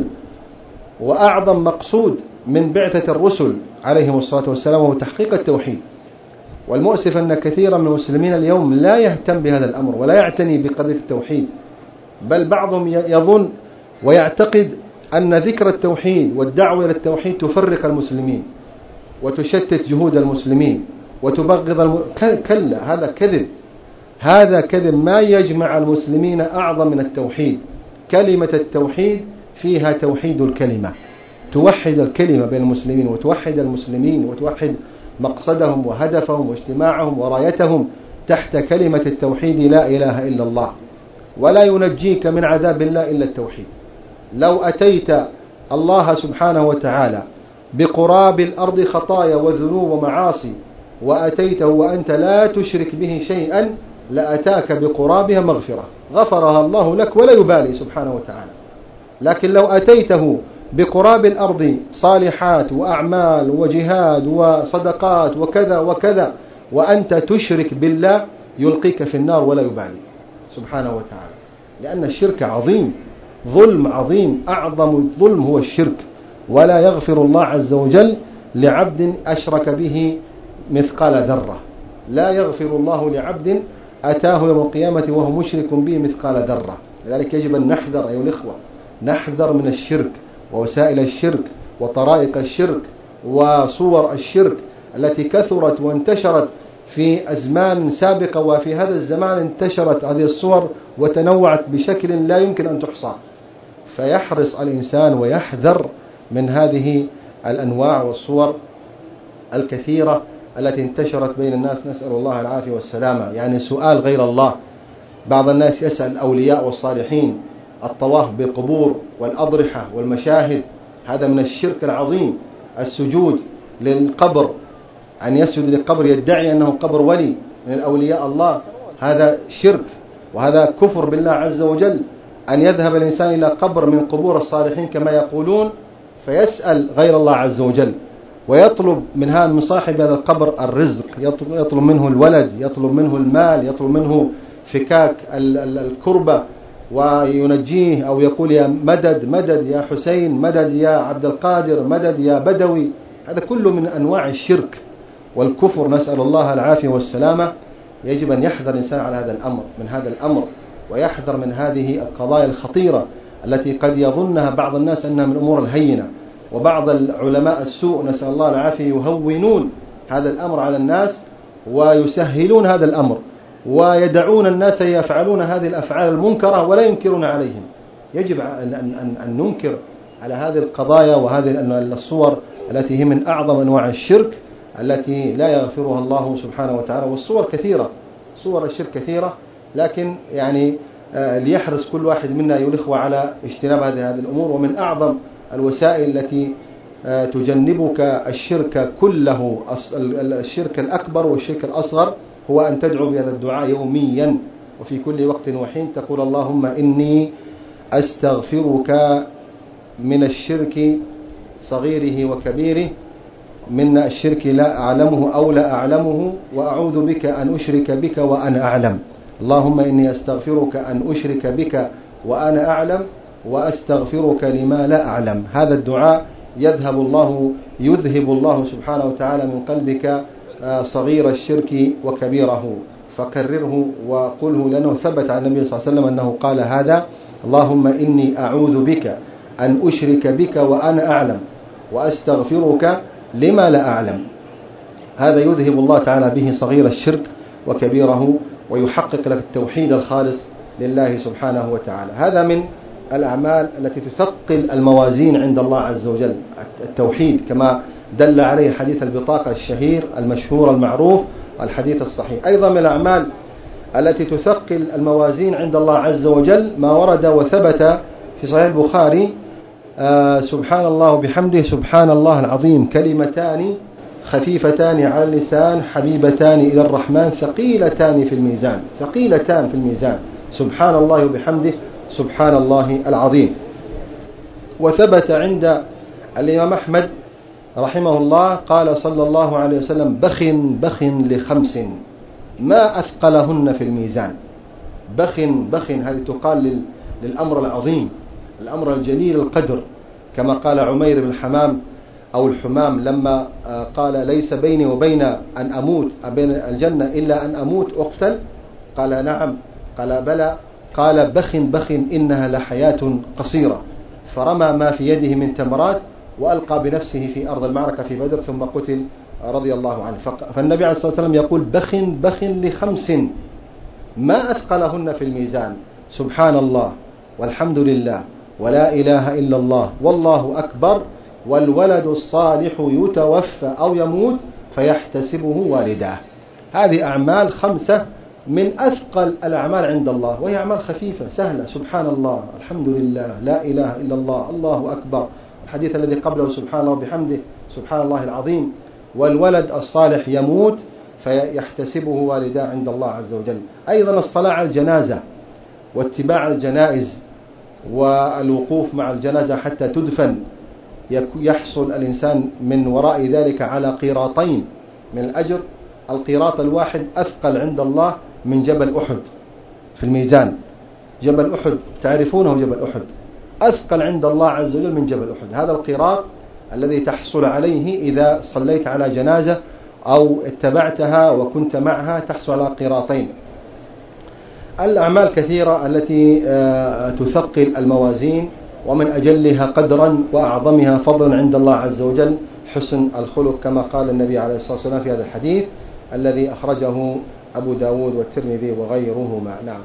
وأعظم مقصود من بعثة الرسل عليهم الصلاة والسلام، وهو تحقيق التوحيد. والمؤسف أن كثيرا من المسلمين اليوم لا يهتم بهذا الأمر ولا يعتني بقضية التوحيد، بل بعضهم يظن ويعتقد أن ذكر التوحيد والدعوة إلى التوحيد تفرق المسلمين وتشتت جهود المسلمين وتبغض الم... كلا، هذا كذب، هذا كذب. ما يجمع المسلمين أعظم من التوحيد. كلمة التوحيد فيها توحيد الكلمة، توحد الكلمة بين المسلمين وتوحد المسلمين وتوحد مقصدهم وهدفهم واجتماعهم ورايتهم تحت كلمة التوحيد لا إله إلا الله. ولا ينجيك من عذاب الله إلا التوحيد. لو أتيت الله سبحانه وتعالى بقراب الأرض خطايا وذنوب ومعاصي وأتيته وأنت لا تشرك به شيئا لأتاك بقرابها مغفرة غفرها الله لك ولا يبالي سبحانه وتعالى. لكن لو أتيته بقراب الأرض صالحات وأعمال وجهاد وصدقات وكذا وكذا وأنت تشرك بالله يلقيك في النار ولا يبالي سبحانه وتعالى، لأن الشرك عظيم، ظلم عظيم، أعظم الظلم هو الشرك. ولا يغفر الله عز وجل لعبد أشرك به مثقال ذرة. لا يغفر الله لعبد أتاه يوم القيامة وهو مشرك به مثقال ذرة. لذلك يجب أن نحذر أيها الإخوة، نحذر من الشرك ووسائل الشرك وطرائق الشرك وصور الشرك التي كثرت وانتشرت في أزمان سابقة، وفي هذا الزمان انتشرت هذه الصور وتنوعت بشكل لا يمكن أن تحصى. فيحرص الإنسان ويحذر من هذه الأنواع والصور الكثيرة التي انتشرت بين الناس، نسأل الله العافية والسلامة. يعني سؤال غير الله، بعض الناس يسأل الأولياء والصالحين، الطواف بالقبور والأضرحة والمشاهد، هذا من الشرك العظيم. السجود للقبر، أن يسجد للقبر يدعي أنه قبر ولي من الأولياء الله، هذا شرك وهذا كفر بالله عز وجل. أن يذهب الإنسان إلى قبر من قبور الصالحين كما يقولون فيسأل غير الله عز وجل ويطلب من هذا من صاحب هذا القبر الرزق، يطلب منه الولد، يطلب منه المال، يطلب منه فكاك الكربة وينجيه، أو يقول يا مدد مدد يا حسين، مدد يا عبد القادر، مدد يا بدوي. هذا كله من أنواع الشرك والكفر، نسأل الله العافية والسلامة. يجب أن يحذر الإنسان على هذا الأمر من هذا الأمر، ويحذر من هذه القضايا الخطيرة التي قد يظنها بعض الناس أنها من الأمور الهينة. وبعض العلماء السوء نسأل الله العافية يهونون هذا الأمر على الناس ويسهلون هذا الأمر ويدعون الناس يفعلون هذه الأفعال المنكرة ولا ينكرون عليهم. يجب أن, أن, أن ننكر على هذه القضايا وهذه الصور التي هي من أعظم أنواع الشرك التي لا يغفرها الله سبحانه وتعالى. والصور كثيرة، صور الشرك كثيرة، لكن يعني ليحرص كل واحد منا أيها الإخوة على اجتناب هذه الأمور. ومن أعظم الوسائل التي تجنبك الشرك كله، الشرك الأكبر والشرك الأصغر، هو أن تدعو بهذا الدعاء يوميا وفي كل وقت وحين، تقول اللهم إني أستغفرك من الشرك صغيره وكبيره، من الشرك لا أعلمه أو لا أعلمه، وأعوذ بك أن أشرك بك وأنا أعلم. اللهم إني أستغفرك أن أشرك بك وأنا أعلم، وأستغفرك لما لا أعلم. هذا الدعاء يذهب الله يذهب الله سبحانه وتعالى من قلبك صغير الشرك وكبيره، فكرره وقله، لأنه ثبت عن النبي صلى الله عليه وسلم أنه قال هذا: اللهم إني أعوذ بك أن أشرك بك وأنا أعلم، وأستغفرك لما لا أعلم. هذا يذهب الله تعالى به صغير الشرك وكبيره، ويحقق لك التوحيد الخالص لله سبحانه وتعالى. هذا من الأعمال التي تثقل الموازين عند الله عز وجل، التوحيد، كما دل عليه حديث البطاقة الشهير المشهور المعروف، الحديث الصحيح. أيضا من الأعمال التي تثقل الموازين عند الله عز وجل ما ورد وثبت في صحيح البخاري: آه سبحان الله وبحمده سبحان الله العظيم، كلمتان خفيفتان على اللسان حبيبتان إلى الرحمن ثقيلتان في الميزان، ثقيلتان في الميزان، سبحان الله وبحمده سبحان الله العظيم. وثبت عند الإمام أحمد رحمه الله قال صلى الله عليه وسلم: بخ بخ لخمس ما أثقلهن في الميزان. بخ بخ هذه تقال للأمر العظيم، الأمر الجليل القدر، كما قال عمير بن الحمام أو الحمام لما قال: ليس بيني وبين أن أموت بين الجنة إلا أن أموت أقتل. قال: نعم. قال: بلى. قال: بخ بخ إنها لحياة قصيرة. فرمى ما في يده من تمرات وألقى بنفسه في أرض المعركة في بدر ثم قتل رضي الله عنه. فالنبي عليه الصلاة والسلام يقول: بخ بخ لخمس ما أثقلهن في الميزان، سبحان الله والحمد لله ولا إله إلا الله والله أكبر، والولد الصالح يتوفى أو يموت فيحتسبه والداه. هذه أعمال خمسة من أثقل الأعمال عند الله، وهي أعمال خفيفة سهلة: سبحان الله، الحمد لله، لا إله إلا الله، الله أكبر. الحديث الذي قبله: سبحان الله وبحمده سبحان الله العظيم، والولد الصالح يموت فيحتسبه والداه عند الله عز وجل. أيضا الصلاة على الجنازة واتباع الجنائز والوقوف مع الجنازة حتى تدفن، يحصل الإنسان من وراء ذلك على قيراطين من الأجر. القيراط الواحد أثقل عند الله من جبل أحد في الميزان. جبل أحد تعرفونه، جبل أحد أثقل عند الله عز وجل من جبل أحد. هذا القيراط الذي تحصل عليه إذا صليت على جنازة أو اتبعتها وكنت معها، تحصل على قيراطين. الأعمال كثيرة التي تثقل الموازين، ومن أجلها قدرا وأعظمها فضلا عند الله عز وجل حسن الخلق، كما قال النبي عليه الصلاة والسلام في هذا الحديث الذي أخرجه أبو داود والترمذي وغيرهما. نعم.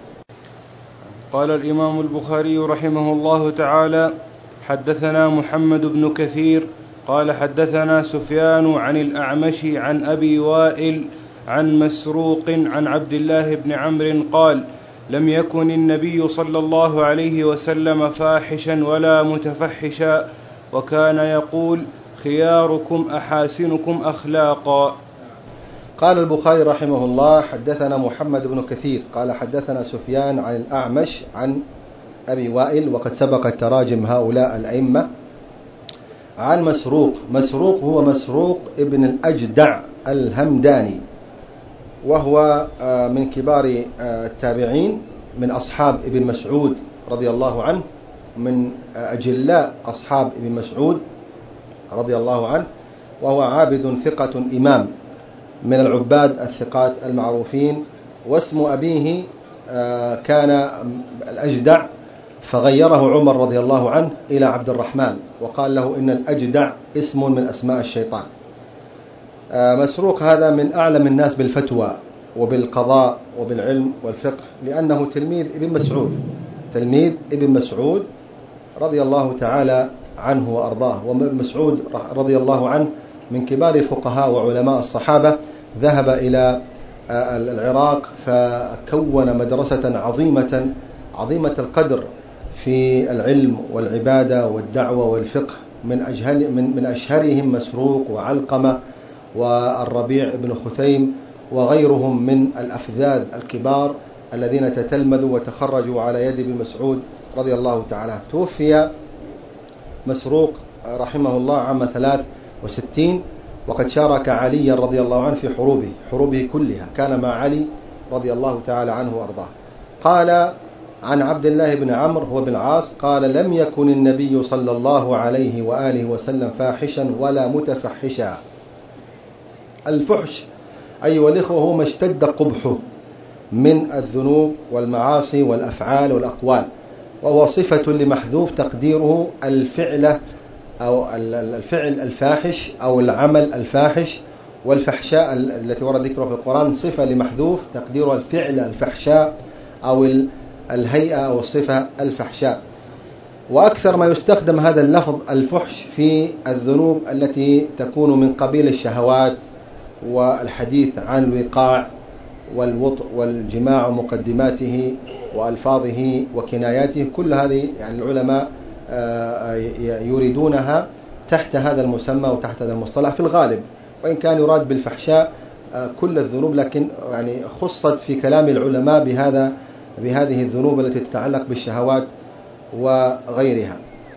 قال الإمام البخاري رحمه الله تعالى: حدثنا محمد بن كثير قال حدثنا سفيان عن الأعمش عن أبي وائل عن مسروق عن عبد الله بن عمرو قال: لم يكن النبي صلى الله عليه وسلم فاحشا ولا متفحشا، وكان يقول: خياركم أحاسنكم أخلاقا. قال البخاري رحمه الله: حدثنا محمد بن كثير قال حدثنا سفيان عن الأعمش عن أبي وائل، وقد سبقت تراجم هؤلاء الأئمة، عن مسروق. مسروق هو مسروق ابن الأجدع الهمداني، وهو من كبار التابعين، من أصحاب ابن مسعود رضي الله عنه، من أجلاء أصحاب ابن مسعود رضي الله عنه، وهو عابد ثقة إمام من العباد الثقات المعروفين. واسم أبيه كان الأجدع، فغيره عمر رضي الله عنه إلى عبد الرحمن، وقال له إن الأجدع اسم من أسماء الشيطان. مسروق هذا من أعلم الناس بالفتوى وبالقضاء وبالعلم والفقه، لأنه تلميذ ابن مسعود، تلميذ ابن مسعود رضي الله تعالى عنه وأرضاه. وابن مسعود رضي الله عنه من كبار الفقهاء وعلماء الصحابة، ذهب إلى العراق فكون مدرسة عظيمة عظيمة القدر في العلم والعبادة والدعوة والفقه، من أجهل من من أشهرهم مسروق وعلقمة والربيع بن خثيم وغيرهم من الأفذاذ الكبار الذين تتلمذوا وتخرجوا على يد ابن مسعود رضي الله تعالى. توفي مسروق رحمه الله عام ثلاث وستين، وقد شارك علي رضي الله عنه في حروبه حروبه كلها، كان مع علي رضي الله تعالى عنه وأرضاه. قال عن عبد الله بن عمرو هو بن العاص قال: لم يكن النبي صلى الله عليه وآله وسلم فاحشا ولا متفحشا. الفحش أيها الإخوة هو ما اشتد قبحه من الذنوب والمعاصي والأفعال والأقوال، وهو صفة لمحذوف تقديره الفعل أو الفعل الفاحش أو العمل الفاحش، والفحشاء التي ورد ذكرها في القرآن صفة لمحذوف تقديرها الفعل الفحشاء أو الهيئة أو الصفة الفحشاء. وأكثر ما يستخدم هذا اللفظ الفحش في الذنوب التي تكون من قبيل الشهوات والحديث عن الوقاع والوطء والجماع ومقدماته وألفاظه وكناياته، كل هذه يعني العلماء يريدونها تحت هذا المسمى وتحت هذا المصطلح في الغالب، وإن كان يراد بالفحشاء كل الذنوب، لكن يعني خصت في كلام العلماء بهذا بهذه الذنوب التي تتعلق بالشهوات وغيرها.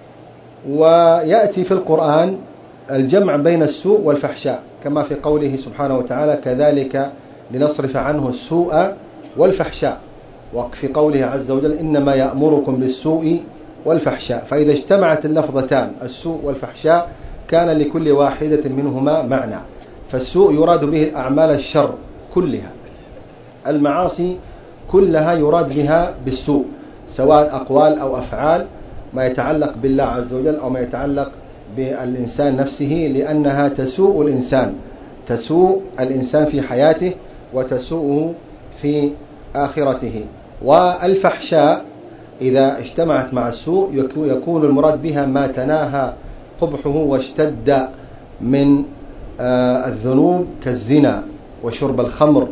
ويأتي في القرآن الجمع بين السوء والفحشاء كما في قوله سبحانه وتعالى: كذلك لنصرف عنه السوء والفحشاء، وفي قوله عز وجل: إنما يأمركم بالسوء والفحشاء. فإذا اجتمعت اللفظتان السوء والفحشاء كان لكل واحدة منهما معنى. فالسوء يراد به الأعمال الشر كلها، المعاصي كلها يراد بها بالسوء، سواء أقوال أو أفعال، ما يتعلق بالله عز وجل أو ما يتعلق بالإنسان نفسه، لأنها تسوء الإنسان تسوء الإنسان في حياته وتسوءه في آخرته. والفحشاء إذا اجتمعت مع السوء يكون المراد بها ما تناهى قبحه واشتد من الذنوب كالزنا وشرب الخمر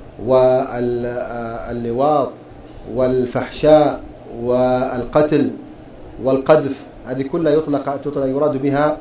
واللواط والفحشاء والقتل والقذف، هذه كلها يطلق يراد بها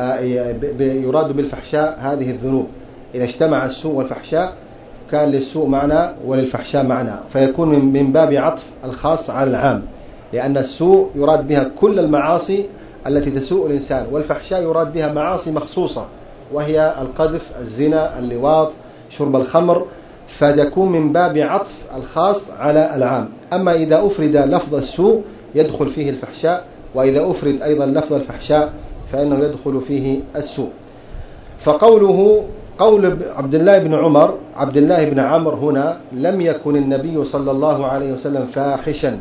يراد بالفحشاء هذه الذنوب. إذا اجتمع السوء والفحشاء كان للسوء معنى وللفحشاء معنى، فيكون من باب عطف الخاص على العام، لأن السوء يراد بها كل المعاصي التي تسوء الإنسان، والفحشاء يراد بها معاصي مخصوصة وهي القذف، الزنا، اللواط، شرب الخمر، فتكون من باب عطف الخاص على العام. أما إذا أفرد لفظ السوء يدخل فيه الفحشاء، وإذا أفرد أيضا لفظ الفحشاء فإنه يدخل فيه السوء. فقوله قول عبد الله بن عمر عبد الله بن عمرو هنا: لم يكن النبي صلى الله عليه وسلم فاحشا،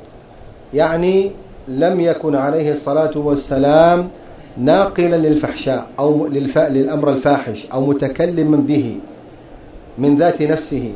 يعني لم يكن عليه الصلاة والسلام ناقلا للفحشاء أو للأمر الفاحش أو متكلما به من ذات نفسه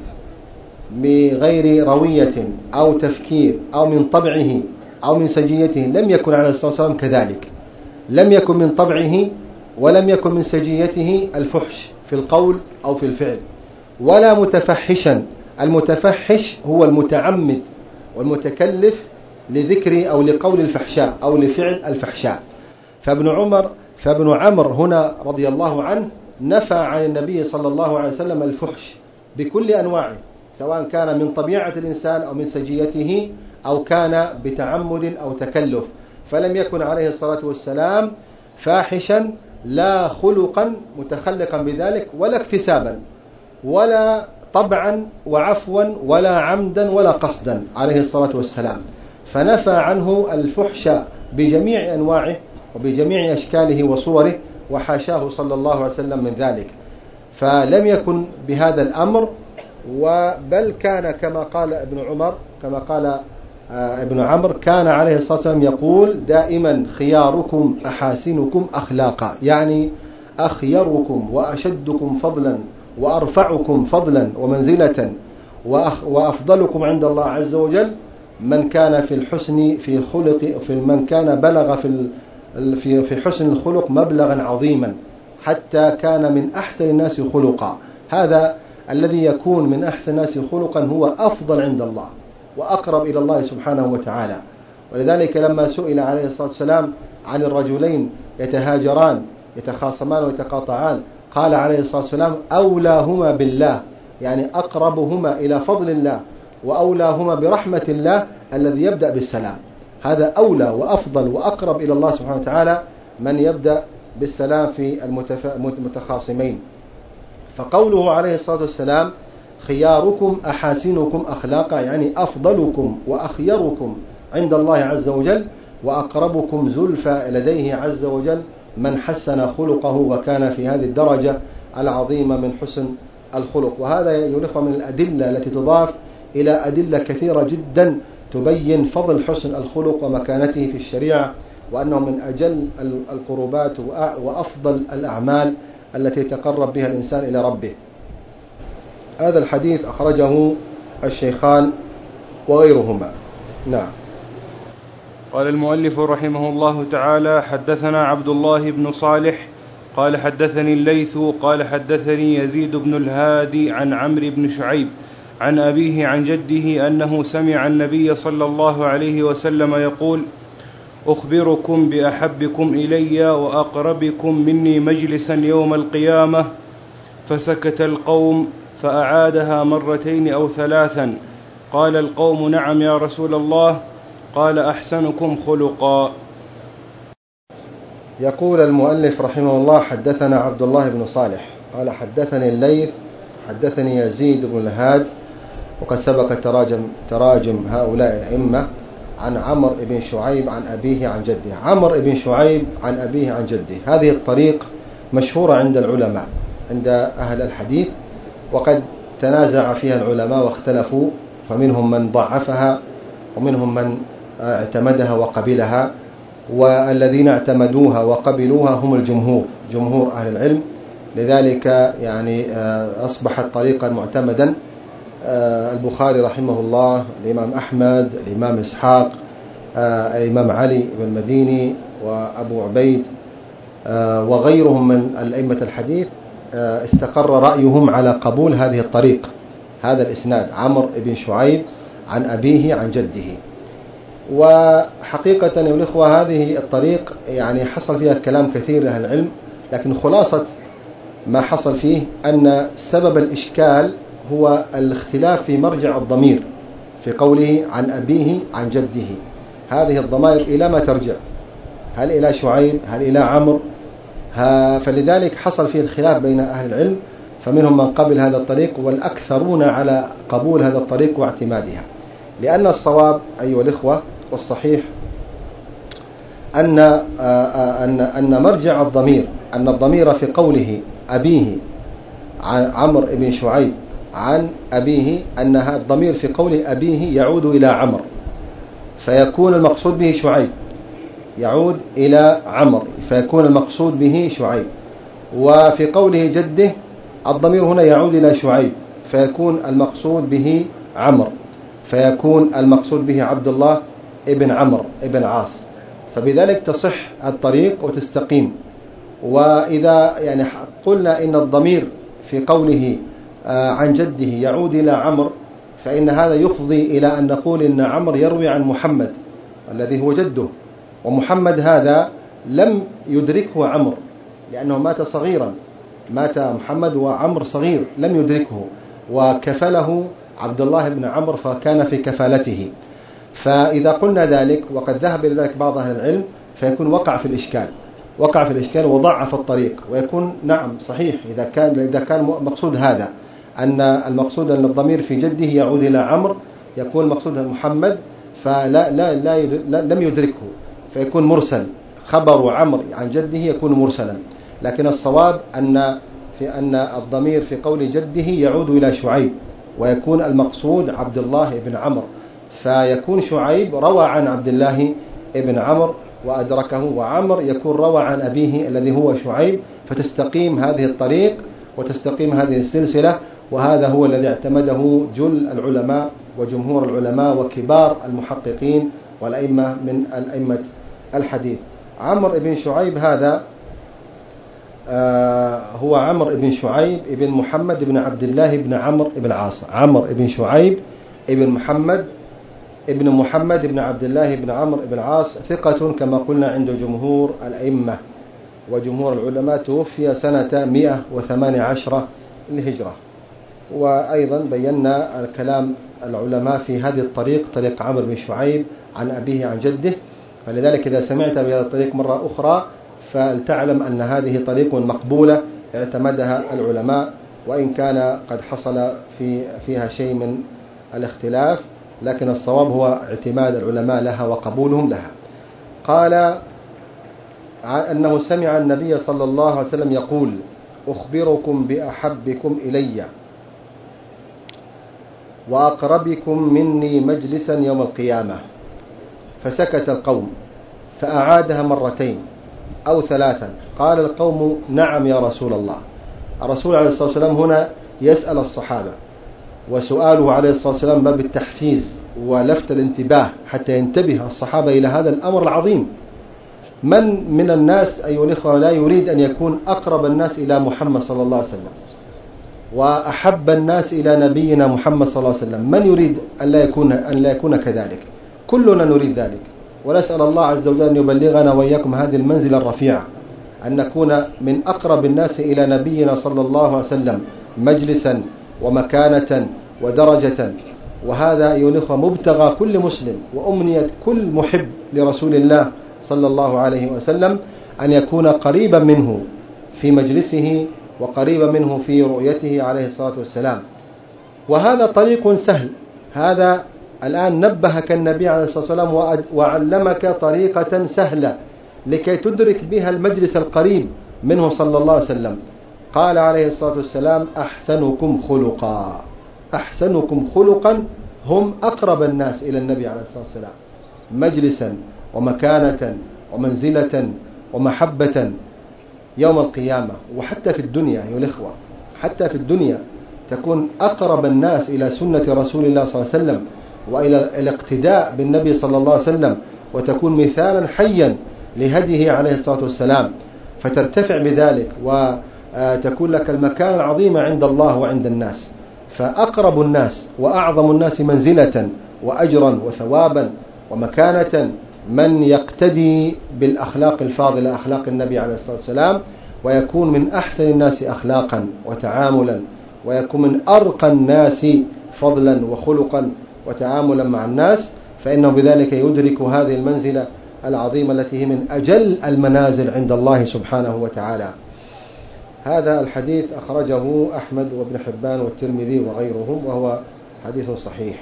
بغير روية أو تفكير أو من طبعه أو من سجيته. لم يكن عليه الصلاة والسلام كذلك، لم يكن من طبعه ولم يكن من سجيته الفحش في القول أو في الفعل، ولا متفحشا. المتفحش هو المتعمد والمتكلف لذكر أو لقول الفحشاء أو لفعل الفحشاء. فابن عمر فابن عمرو هنا رضي الله عنه نفى عن النبي صلى الله عليه وسلم الفحش بكل أنواعه، سواء كان من طبيعة الإنسان أو من سجيته أو كان بتعمد أو تكلف. فلم يكن عليه الصلاة والسلام فاحشا لا خلقا متخلقا بذلك ولا اكتسابا ولا طبعا وعفوا ولا عمدا ولا قصدا عليه الصلاة والسلام، فنفى عنه الفحش بجميع أنواعه وبجميع أشكاله وصوره، وحاشاه صلى الله عليه وسلم من ذلك. فلم يكن بهذا الأمر، وبل كان كما قال ابن عمر كما قال ابن عمرو كان عليه الصلاة والسلام يقول دائما: خياركم أحاسنكم أخلاقا، يعني أخيركم وأشدكم فضلا وأرفعكم فضلا ومنزلة وأفضلكم عند الله عز وجل من كان في الحسن في خلق في من كان بلغ في في في حسن الخلق مبلغا عظيما. حتى كان من أحسن الناس خلقا. هذا الذي يكون من أحسن الناس خلقا هو أفضل عند الله وأقرب إلى الله سبحانه وتعالى. ولذلك لما سئل عليه الصلاة والسلام عن الرجلين يتهاجران يتخاصمان ويتقاطعان قال عليه الصلاة والسلام أولاهما بالله، يعني أقربهما إلى فضل الله وأولاهما برحمة الله الذي يبدأ بالسلام. هذا أولى وأفضل وأقرب إلى الله سبحانه وتعالى من يبدأ بالسلام في المتخاصمين. فقوله عليه الصلاة والسلام خياركم أحاسنكم أخلاقا، يعني أفضلكم وأخيركم عند الله عز وجل وأقربكم زلفى لديه عز وجل من حسن خلقه وكان في هذه الدرجة العظيمة من حسن الخلق. وهذا يلف من الأدلة التي تضاف إلى أدلة كثيرة جدا تبين فضل حسن الخلق ومكانته في الشريعة، وأنه من أجل القربات وأفضل الأعمال التي يتقرب بها الإنسان إلى ربه. هذا الحديث أخرجه الشيخان وغيرهما. نعم. قال المؤلف رحمه الله تعالى حدثنا عبد الله بن صالح قال حدثني الليث قال حدثني يزيد بن الهادي عن عمرو بن شعيب عن أبيه عن جده أنه سمع النبي صلى الله عليه وسلم يقول أخبركم بأحبكم إلي وأقربكم مني مجلسا يوم القيامة، فسكت القوم فأعادها مرتين أو ثلاثا. قال القوم نعم يا رسول الله. قال أحسنكم خلقا. يقول المؤلف رحمه الله حدثنا عبد الله بن صالح قال حدثني الليث حدثني يزيد بن الهاد، وقد سبق تراجم, تراجم هؤلاء الأئمة عن عمرو بن شعيب عن أبيه عن جده. عمرو بن شعيب عن أبيه عن جده، هذه الطريق مشهورة عند العلماء عند أهل الحديث، وقد تنازع فيها العلماء واختلفوا، فمنهم من ضعفها ومنهم من اعتمدها وقبلها، والذين اعتمدوها وقبلوها هم الجمهور جمهور أهل العلم. لذلك يعني أصبحت طريقا معتمدا. البخاري رحمه الله، الإمام أحمد، الإمام إسحاق، الإمام علي بن المديني وأبو عبيد وغيرهم من الأئمة الحديث استقر رأيهم على قبول هذه الطريق، هذا الإسناد عمرو بن شعيب عن أبيه عن جده. وحقيقة يا الإخوة هذه الطريق يعني حصل فيها كلام كثير لأهل العلم، لكن خلاصة ما حصل فيه أن سبب الإشكال هو الاختلاف في مرجع الضمير في قوله عن أبيه عن جده. هذه الضمائر إلى ما ترجع؟ هل إلى شعيب؟ هل إلى عمرو؟ فلذلك حصل فيه الخلاف بين أهل العلم، فمنهم من قبل هذا الطريق والأكثرون على قبول هذا الطريق واعتمادها، لأن الصواب أيها الإخوة والصحيح أن أن أن مرجع الضمير أن الضمير في قوله أبيه عن عمرو بن شعيب عن أبيه، أن هذا الضمير في قوله أبيه يعود إلى عمرو، فيكون المقصود به شعيب، يعود إلى عمرو فيكون المقصود به شعيب. وفي قوله جده الضمير هنا يعود إلى شعيب فيكون المقصود به عمرو، فيكون المقصود به عبد الله ابن عمرو ابن عاص. فبذلك تصح الطريق وتستقيم. وإذا يعني قلنا إن الضمير في قوله عن جده يعود إلى عمرو، فإن هذا يفضي إلى أن نقول إن عمرو يروي عن محمد الذي هو جده، ومحمد هذا لم يدركه عمرو لأنه مات صغيرا، مات محمد وعمرو صغير لم يدركه، وكفله عبد الله بن عمرو فكان في كفالته. فإذا قلنا ذلك وقد ذهب إلى ذلك بعض أهل العلم فيكون وقع في الإشكال وقع في الإشكال وضعف الطريق، ويكون نعم صحيح إذا كان إذا كان مقصود هذا أن المقصود أن الضمير في جده يعود إلى عمرو، يكون مقصود محمد فلا لا لا, لا لم يدركه فيكون مرسل، خبر عمرو عن جده يكون مرسلا. لكن الصواب أن في أن الضمير في قول جده يعود إلى شعيب ويكون المقصود عبد الله بن عمرو، فيكون شعيب روى عن عبد الله بن عمرو وأدركه، وعمر يكون روى عن أبيه الذي هو شعيب، فتستقيم هذه الطريق وتستقيم هذه السلسلة. وهذا هو الذي اعتمده جل العلماء وجمهور العلماء وكبار المحققين والأئمة من الأئمة الحديث. عمرو بن شعيب هذا هو عمرو بن شعيب بن محمد بن عبد الله بن عمرو بن العاص. عمرو بن شعيب بن محمد ابن محمد بن عبد الله بن عمرو بن العاص، ثقة كما قلنا عند جمهور الأئمة وجمهور العلماء، توفي سنة مئة وثمانية عشر للهجرة. وأيضا بينا الكلام العلماء في هذه الطريق، طريق عمرو بن شعيب عن أبيه عن جده، فلذلك إذا سمعت بهذا الطريق مرة أخرى فلتعلم أن هذه طريق مقبولة اعتمدها العلماء، وإن كان قد حصل في فيها شيء من الاختلاف، لكن الصواب هو اعتماد العلماء لها وقبولهم لها. قال أنه سمع النبي صلى الله عليه وسلم يقول: أخبركم بأحبكم إلي وأقربكم مني مجلسا يوم القيامة. فسكت القوم، فأعادها مرتين أو ثلاثا. قال القوم: نعم يا رسول الله. الرسول عليه الصلاة والسلام هنا يسأل الصحابة، وسؤاله عليه الصلاة والسلام باب التحفيز ولفت الانتباه حتى ينتبه الصحابة إلى هذا الأمر العظيم. من من الناس أيها الإخوة لا يريد أن يكون أقرب الناس إلى محمد صلى الله عليه وسلم وأحب الناس إلى نبينا محمد صلى الله عليه وسلم؟ من يريد أن لا يكون أن لا يكون كذلك؟ كلنا نريد ذلك، ونسأل الله عز وجل أن يبلغنا وإياكم هذه المنزلة الرفيعة، أن نكون من أقرب الناس إلى نبينا صلى الله عليه وسلم مجلسا ومكانة ودرجة. وهذا أيها الإخوة مبتغى كل مسلم وأمنية كل محب لرسول الله صلى الله عليه وسلم، أن يكون قريبا منه في مجلسه وقريبا منه في رؤيته عليه الصلاة والسلام. وهذا طريق سهل، هذا الآن نبهك النبي عليه الصلاة والسلام وعلمك طريقة سهلة لكي تدرك بها المجلس القريب منه صلى الله عليه وسلم. قال عليه الصلاة والسلام: أحسنكم خلقا. أحسنكم خلقا هم أقرب الناس إلى النبي عليه الصلاة والسلام مجلسا ومكانة ومنزلة ومحبة يوم القيامة. وحتى في الدنيا يا الإخوة، حتى في الدنيا تكون أقرب الناس إلى سنة رسول الله صلى الله عليه وسلم وإلى الاقتداء بالنبي صلى الله عليه وسلم، وتكون مثالا حيا لهديه عليه الصلاة والسلام، فترتفع بذلك وتكون لك المكان العظيم عند الله وعند الناس. فأقرب الناس وأعظم الناس منزلة وأجرا وثوابا ومكانة من يقتدي بالأخلاق الفاضلة، أخلاق النبي عليه الصلاة والسلام، ويكون من أحسن الناس أخلاقا وتعاملا، ويكون من أرقى الناس فضلا وخلقا وتعاملا مع الناس، فإنه بذلك يدرك هذه المنزلة العظيمة التي هي من أجل المنازل عند الله سبحانه وتعالى. هذا الحديث أخرجه أحمد وابن حبان والترمذي وغيرهم، وهو حديث صحيح.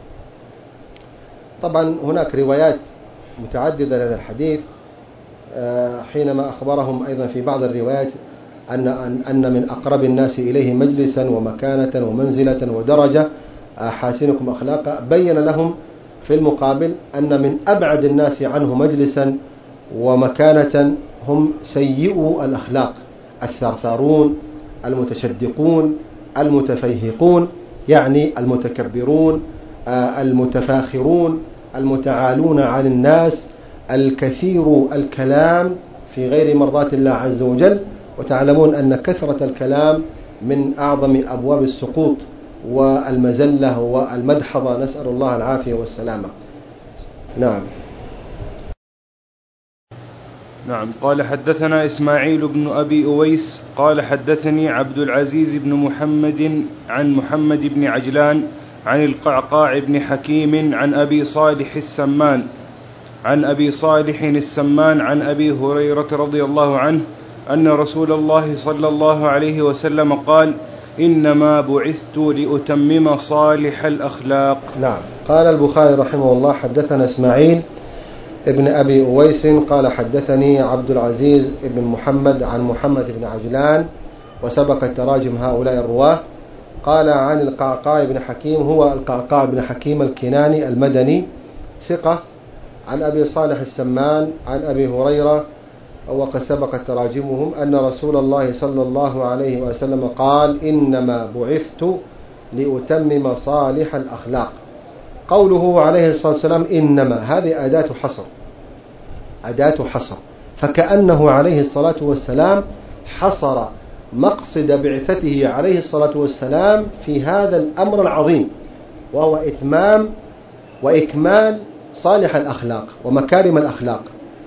طبعا هناك روايات متعددة لهذا الحديث، حينما أخبرهم أيضا في بعض الروايات أن أن من أقرب الناس إليه مجلسا ومكانة ومنزلة ودرجة أحاسنكم أخلاقا، بين لهم في المقابل أن من أبعد الناس عنه مجلسا ومكانة هم سيئو الأخلاق، الثرثارون، المتشدقون، المتفيهقون، يعني المتكبرون، المتفاخرون، المتعالون عن الناس، الكثير الكلام في غير مرضاة الله عز وجل. وتعلمون أن كثرة الكلام من أعظم أبواب السقوط والمزلة والمدحضة، نسأل الله العافية والسلامة. نعم. نعم. قال: حدثنا إسماعيل بن أبي أويس قال: حدثني عبد العزيز بن محمد عن محمد بن عجلان عن القعقاع بن حكيم عن أبي صالح السمان عن أبي صالح السمان عن أبي هريرة رضي الله عنه أن رسول الله صلى الله عليه وسلم قال: إنما بعثت لأتمم صالح الأخلاق. نعم. قال البخاري رحمه الله: حدثنا إسماعيل ابن أبي أويس قال: حدثني عبد العزيز بن محمد عن محمد بن عجلان، وسبق تراجم هؤلاء الرواه. قال عن القعقاع بن حكيم، هو القعقاع بن حكيم الكناني المدني ثقة، عن أبي صالح السمان عن أبي هريرة، وقد سبقت تراجمهم، أن رسول الله صلى الله عليه وسلم قال: إنما بعثت لأتمم صالح الأخلاق. قوله عليه الصلاة والسلام إنما، هذه أداة حصر، أداة حصر، فكأنه عليه الصلاة والسلام حصر مقصد بعثته عليه الصلاة والسلام في هذا الأمر العظيم، وهو إتمام وإكمال صالح الأخلاق ومكارم الأخلاق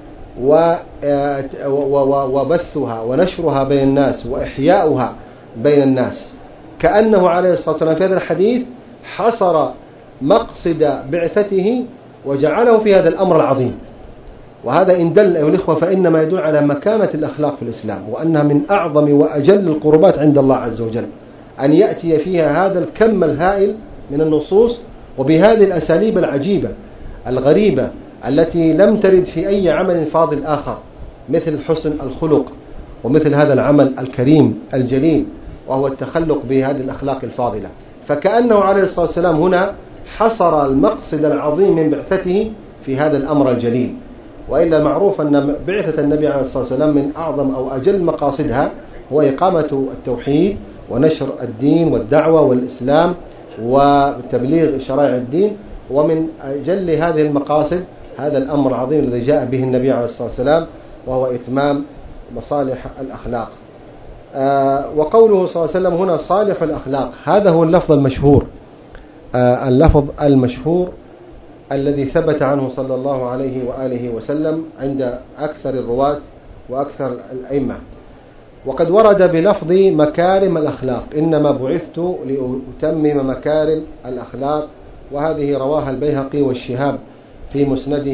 وبثها ونشرها بين الناس وإحياؤها بين الناس. كأنه عليه الصلاة والسلام في هذا الحديث حصر مقصد بعثته وجعله في هذا الأمر العظيم. وهذا إن دل أيها الإخوة فإنما يدل على مكانة الأخلاق في الإسلام، وأنها من أعظم وأجل القربات عند الله عز وجل، أن يأتي فيها هذا الكم الهائل من النصوص وبهذه الأساليب العجيبة الغريبة التي لم ترد في أي عمل فاضل آخر، مثل حسن الخلق ومثل هذا العمل الكريم الجليل وهو التخلق بهذه الأخلاق الفاضلة. فكأنه عليه الصلاة والسلام هنا حصر المقصد العظيم من بعثته في هذا الأمر الجليل. وإلا معروف أن بعثة النبي عليه الصلاة والسلام من أعظم أو أجل مقاصدها هو إقامة التوحيد ونشر الدين والدعوة والإسلام وتبليغ شرائع الدين. ومن أجل هذه المقاصد هذا الأمر العظيم الذي جاء به النبي عليه الصلاة والسلام، وهو إتمام مصالح الأخلاق. آه وقوله صلى الله عليه وسلم هنا صالح الأخلاق، هذا هو اللفظ المشهور، آه اللفظ المشهور الذي ثبت عنه صلى الله عليه وآله وسلم عند أكثر الرواة وأكثر الأئمة. وقد ورد بلفظ مكارم الأخلاق، إنما بعثت لأتمم مكارم الأخلاق، وهذه رواها البيهقي والشهاب في مسنده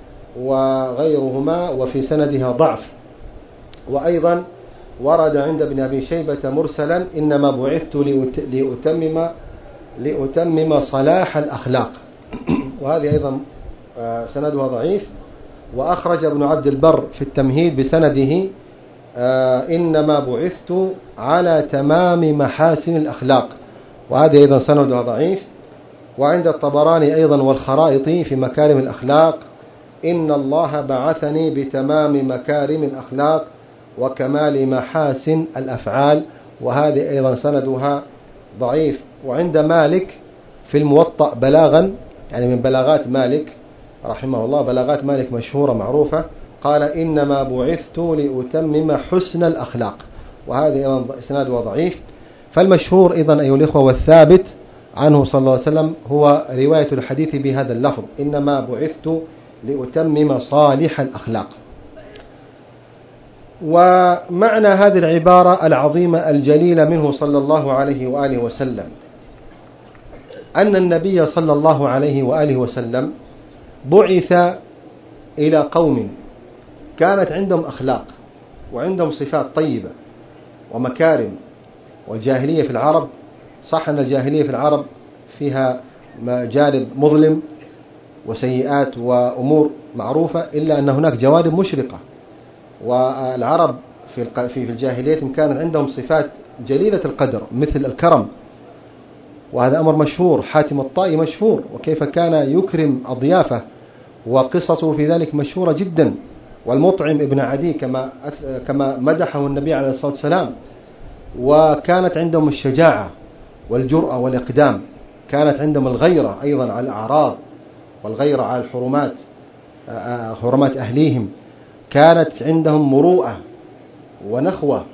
وغيرهما، وفي سندها ضعف. وأيضا ورد عند ابن أبي شيبة مرسلا إنما بعثت لأتمم لأتمم صلاح الأخلاق، وهذه أيضا سندها ضعيف. وأخرج ابن عبد البر في التمهيد بسنده إنما بعثت على تمام محاسن الأخلاق، وهذه أيضا سندها ضعيف. وعند الطبراني أيضا والخرائطي في مكارم الأخلاق إن الله بعثني بتمام مكارم الأخلاق وكمال محاسن الأفعال، وهذه أيضا سندها ضعيف. وعند مالك في الموطأ بلاغا، يعني من بلاغات مالك رحمه الله، بلاغات مالك مشهورة معروفة، قال إنما بعثت لأتمم حسن الأخلاق، وهذه أيضا إسنادها ضعيف. فالمشهور أيضا أيها الإخوة والثابت عنه صلى الله عليه وسلم هو رواية الحديث بهذا اللفظ إنما بعثت لأتمم صالح الأخلاق. ومعنى هذه العبارة العظيمة الجليلة منه صلى الله عليه وآله وسلم أن النبي صلى الله عليه وآله وسلم بعث إلى قوم كانت عندهم أخلاق وعندهم صفات طيبة ومكارم. والجاهلية في العرب، صح أن الجاهلية في العرب فيها جانب مظلم وسيئات وأمور معروفة، إلا أن هناك جوانب مشرقة. والعرب في الجاهلية كانت عندهم صفات جليلة القدر مثل الكرم، وهذا أمر مشهور. حاتم الطائي مشهور وكيف كان يكرم أضيافه، وقصصه في ذلك مشهورة جدا. والمطعم ابن عدي كما كما مدحه النبي عليه الصلاة والسلام. وكانت عندهم الشجاعة والجرأة والإقدام، كانت عندهم الغيرة أيضا على الأعراض والغيرة على الحرمات حرمات أهليهم، كانت عندهم مروءة ونخوة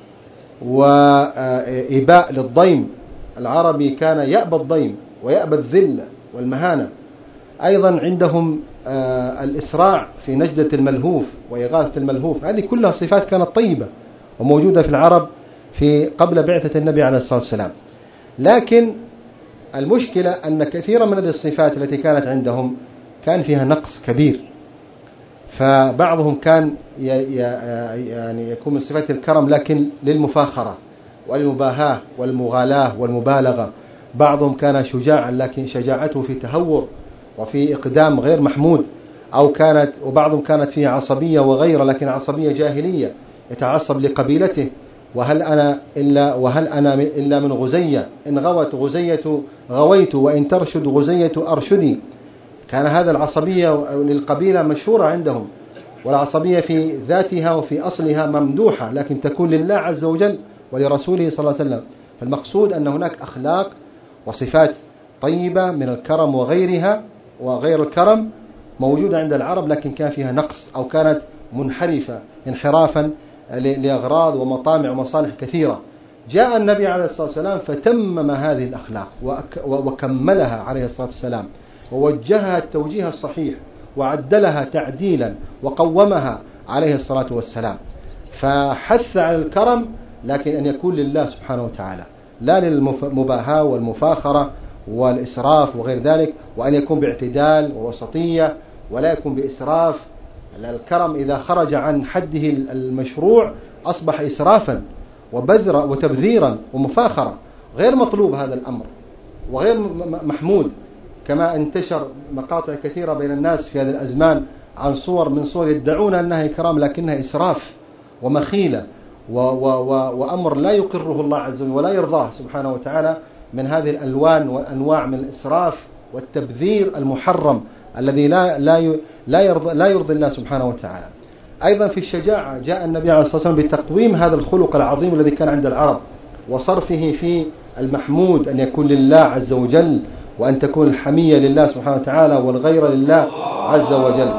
وإباء للضيم. العربي كان يأبى الضيم ويأبى الذل والمهانة. أيضا عندهم الإسراع في نجدة الملهوف وإغاثة الملهوف. هذه كلها صفات كانت طيبة وموجودة في العرب في قبل بعثة النبي عليه الصلاة والسلام. لكن المشكلة أن كثيرا من هذه الصفات التي كانت عندهم كان فيها نقص كبير. فبعضهم كان يعني يكون من صفات الكرم لكن للمفاخرة والمباهاة والمغالاة والمبالغة. بعضهم كان شجاعا لكن شجاعته في تهور وفي إقدام غير محمود، أو كانت وبعضهم كانت فيه عصبية وغيرة، لكن عصبية جاهلية يتعصب لقبيلته. وهل أنا إلا وهل أنا إلا من غزية، إن غوت غزية غويت وإن ترشد غزية أرشدي. كان هذا العصبية للقبيلة مشهورة عندهم، والعصبية في ذاتها وفي أصلها ممدوحة، لكن تكون لله عز وجل ولرسوله صلى الله عليه وسلم. فالمقصود أن هناك أخلاق وصفات طيبة من الكرم وغيرها وغير الكرم موجودة عند العرب، لكن كان فيها نقص أو كانت منحرفة انحرافا لأغراض ومطامع ومصالح كثيرة. جاء النبي عليه الصلاة والسلام فتمم هذه الأخلاق وكملها عليه الصلاة والسلام، ووجهها التوجيه الصحيح، وعدلها تعديلا، وقومها عليه الصلاة والسلام. فحث على الكرم، لكن أن يكون لله سبحانه وتعالى، لا للمباهاة والمفاخرة والإسراف وغير ذلك، وأن يكون باعتدال ووسطية، ولا يكون بإسراف. الكرم إذا خرج عن حده المشروع أصبح إسرافا وبذرا وتبذيرا ومفاخرة، غير مطلوب هذا الأمر وغير محمود. كما انتشر مقاطع كثيرة بين الناس في هذه الأزمان عن صور من صور يدعون أنها إكرام لكنها إسراف ومخيلة و و و وأمر لا يقره الله عز وجل ولا يرضاه سبحانه وتعالى، من هذه الألوان والأنواع من الإسراف والتبذير المحرم الذي لا لا لا يرضى لا يرضي الله سبحانه وتعالى. أيضا في الشجاعة جاء النبي عليه الصلاة والسلام بتقويم هذا الخلق العظيم الذي كان عند العرب، وصرفه في المحمود أن يكون لله عز وجل، وأن تكون الحمية لله سبحانه وتعالى والغيرة لله عز وجل.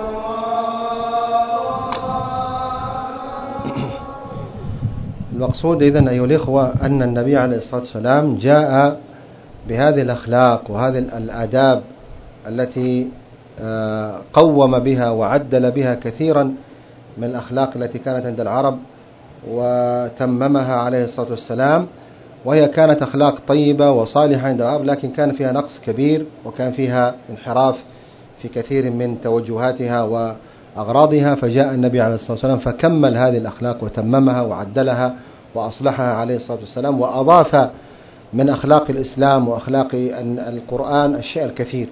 المقصود إذن أيها الإخوة أن النبي عليه الصلاة والسلام جاء بهذه الأخلاق وهذه الآداب التي قوم بها وعدل بها كثيرا من الأخلاق التي كانت عند العرب، وتممها عليه الصلاة والسلام. وهي كانت أخلاق طيبة وصالحة عند العرب، لكن كان فيها نقص كبير، وكان فيها انحراف في كثير من توجهاتها وأغراضها. فجاء النبي عليه الصلاة والسلام فكمل هذه الأخلاق وتممها وعدلها وأصلحها عليه الصلاة والسلام، وأضاف من أخلاق الإسلام وأخلاق القرآن الشيء الكثير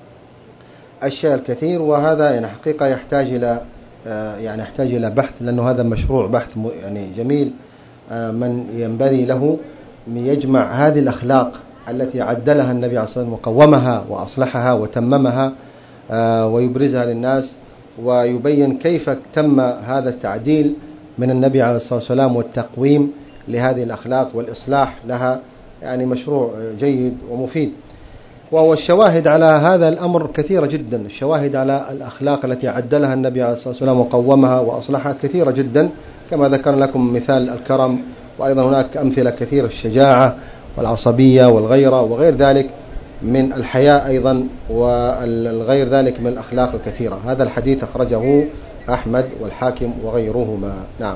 الشيء الكثير وهذا يعني حقيقة يحتاج إلى يعني يحتاج إلى بحث، لأنه هذا مشروع بحث يعني جميل. من ينبغي له يجمع هذه الأخلاق التي عدلها النبي عليه الصلاة والسلام وقومها وأصلحها وتممها ويبرزها للناس، ويبين كيف تم هذا التعديل من النبي عليه الصلاة والسلام والتقويم لهذه الأخلاق والإصلاح لها. يعني مشروع جيد ومفيد. وهو الشواهد على هذا الأمر كثيرة جدا، الشواهد على الأخلاق التي عدلها النبي عليه الصلاة والسلام وقومها وأصلحها كثيرة جدا، كما ذكر لكم مثال الكرم، وأيضا هناك أمثلة كثيرة، الشجاعة والعصبية والغيرة وغير ذلك من الحياء أيضا، والغير ذلك من الأخلاق الكثيرة. هذا الحديث أخرجه أحمد والحاكم وغيرهما. نعم.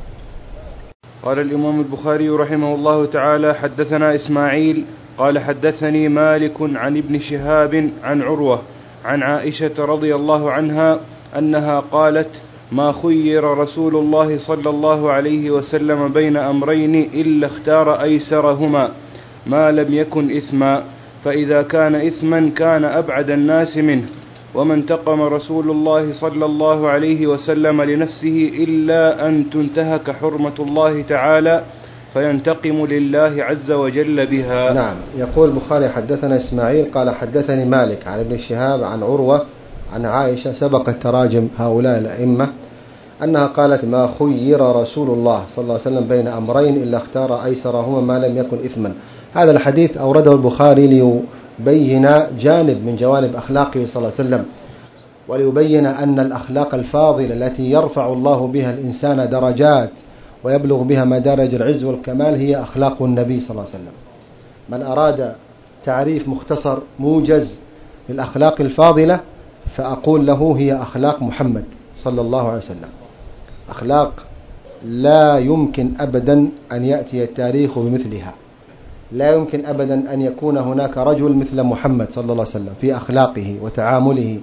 قال الإمام البخاري رحمه الله تعالى: حدثنا إسماعيل قال حدثني مالك عن ابن شهاب عن عروة عن عائشة رضي الله عنها أنها قالت: ما خير رسول الله صلى الله عليه وسلم بين أمرين إلا اختار أيسرهما ما لم يكن إثما، فإذا كان إثما كان أبعد الناس منه. وما انتقم رسول الله صلى الله عليه وسلم لنفسه إلا أن تنتهك حرمة الله تعالى فينتقم لله عز وجل بها. نعم. يقول البخاري: حدثنا إسماعيل قال حدثني مالك عن ابن شهاب عن عروة عن عائشة، سبقت تراجم هؤلاء الأئمة، أنها قالت: ما خير رسول الله صلى الله عليه وسلم بين أمرين إلا اختار أيسرهما ما لم يكن إثما. هذا الحديث أورده البخاري ليبين جانب من جوانب أخلاقه صلى الله عليه وسلم، وليبين أن الأخلاق الفاضلة التي يرفع الله بها الإنسان درجات ويبلغ بها مدارج العز والكمال هي أخلاق النبي صلى الله عليه وسلم. من أراد تعريف مختصر موجز للأخلاق الفاضلة فأقول له هي أخلاق محمد صلى الله عليه وسلم، أخلاق لا يمكن أبدا أن يأتي التاريخ بمثلها، لا يمكن أبدا أن يكون هناك رجل مثل محمد صلى الله عليه وسلم في أخلاقه وتعامله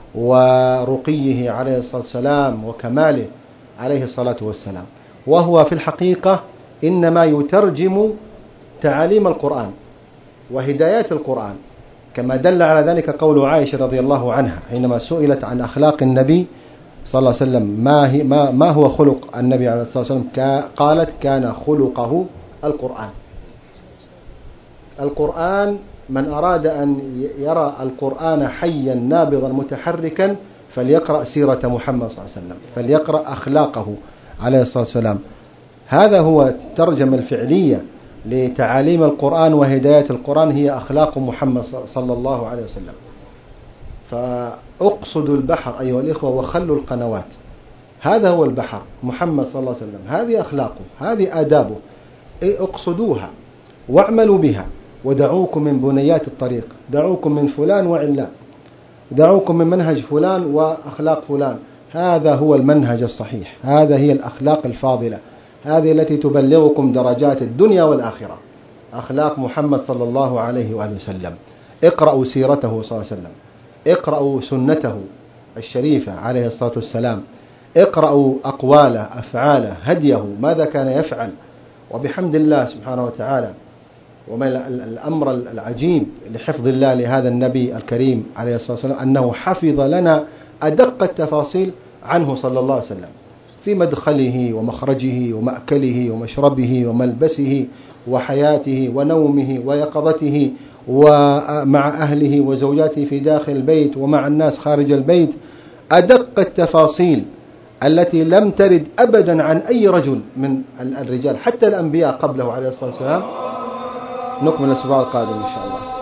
ورقيه عليه الصلاة والسلام وكماله عليه الصلاة والسلام. وهو في الحقيقة إنما يترجم تعاليم القرآن وهدايات القرآن، كما دل على ذلك قول عائشة رضي الله عنها حينما سئلت عن أخلاق النبي صلى الله عليه وسلم ما, هي ما, ما هو خلق النبي عليه الصلاة والسلام، قالت: كان خلقه القرآن. القرآن من أراد أن يرى القرآن حيا نابضا متحركا فليقرأ سيرة محمد صلى الله عليه وسلم، فليقرأ أخلاقه عليه الصلاة والسلام. هذا هو الترجمة الفعلية لتعاليم القرآن وهدايات القرآن، هي أخلاق محمد صلى الله عليه وسلم. فأقصد البحر أيها الإخوة وخلوا القنوات، هذا هو البحر محمد صلى الله عليه وسلم، هذه أخلاقه، هذه آدابه، اقصدوها واعملوا بها، ودعوكم من بنيات الطريق، دعوكم من فلان وعلان، دعوكم من منهج فلان وأخلاق فلان. هذا هو المنهج الصحيح، هذا هي الأخلاق الفاضلة، هذه التي تبلغكم درجات الدنيا والآخرة، أخلاق محمد صلى الله عليه وآله وسلم. اقرأوا سيرته صلى الله عليه وسلم، اقرأوا سنته الشريفة عليه الصلاة والسلام، اقرأوا أقواله، أفعاله، هديه، ماذا كان يفعل. وبحمد الله سبحانه وتعالى، ومن الأمر العجيب لحفظ الله لهذا النبي الكريم عليه الصلاة والسلام أنه حفظ لنا أدق التفاصيل عنه صلى الله عليه وسلم، في مدخله ومخرجه ومأكله ومشربه وملبسه وحياته ونومه ويقظته، ومع أهله وزوجاته في داخل البيت ومع الناس خارج البيت، أدق التفاصيل التي لم ترد أبدا عن أي رجل من الرجال حتى الأنبياء قبله عليه الصلاة والسلام. نكمل الأسبوع القادم إن شاء الله.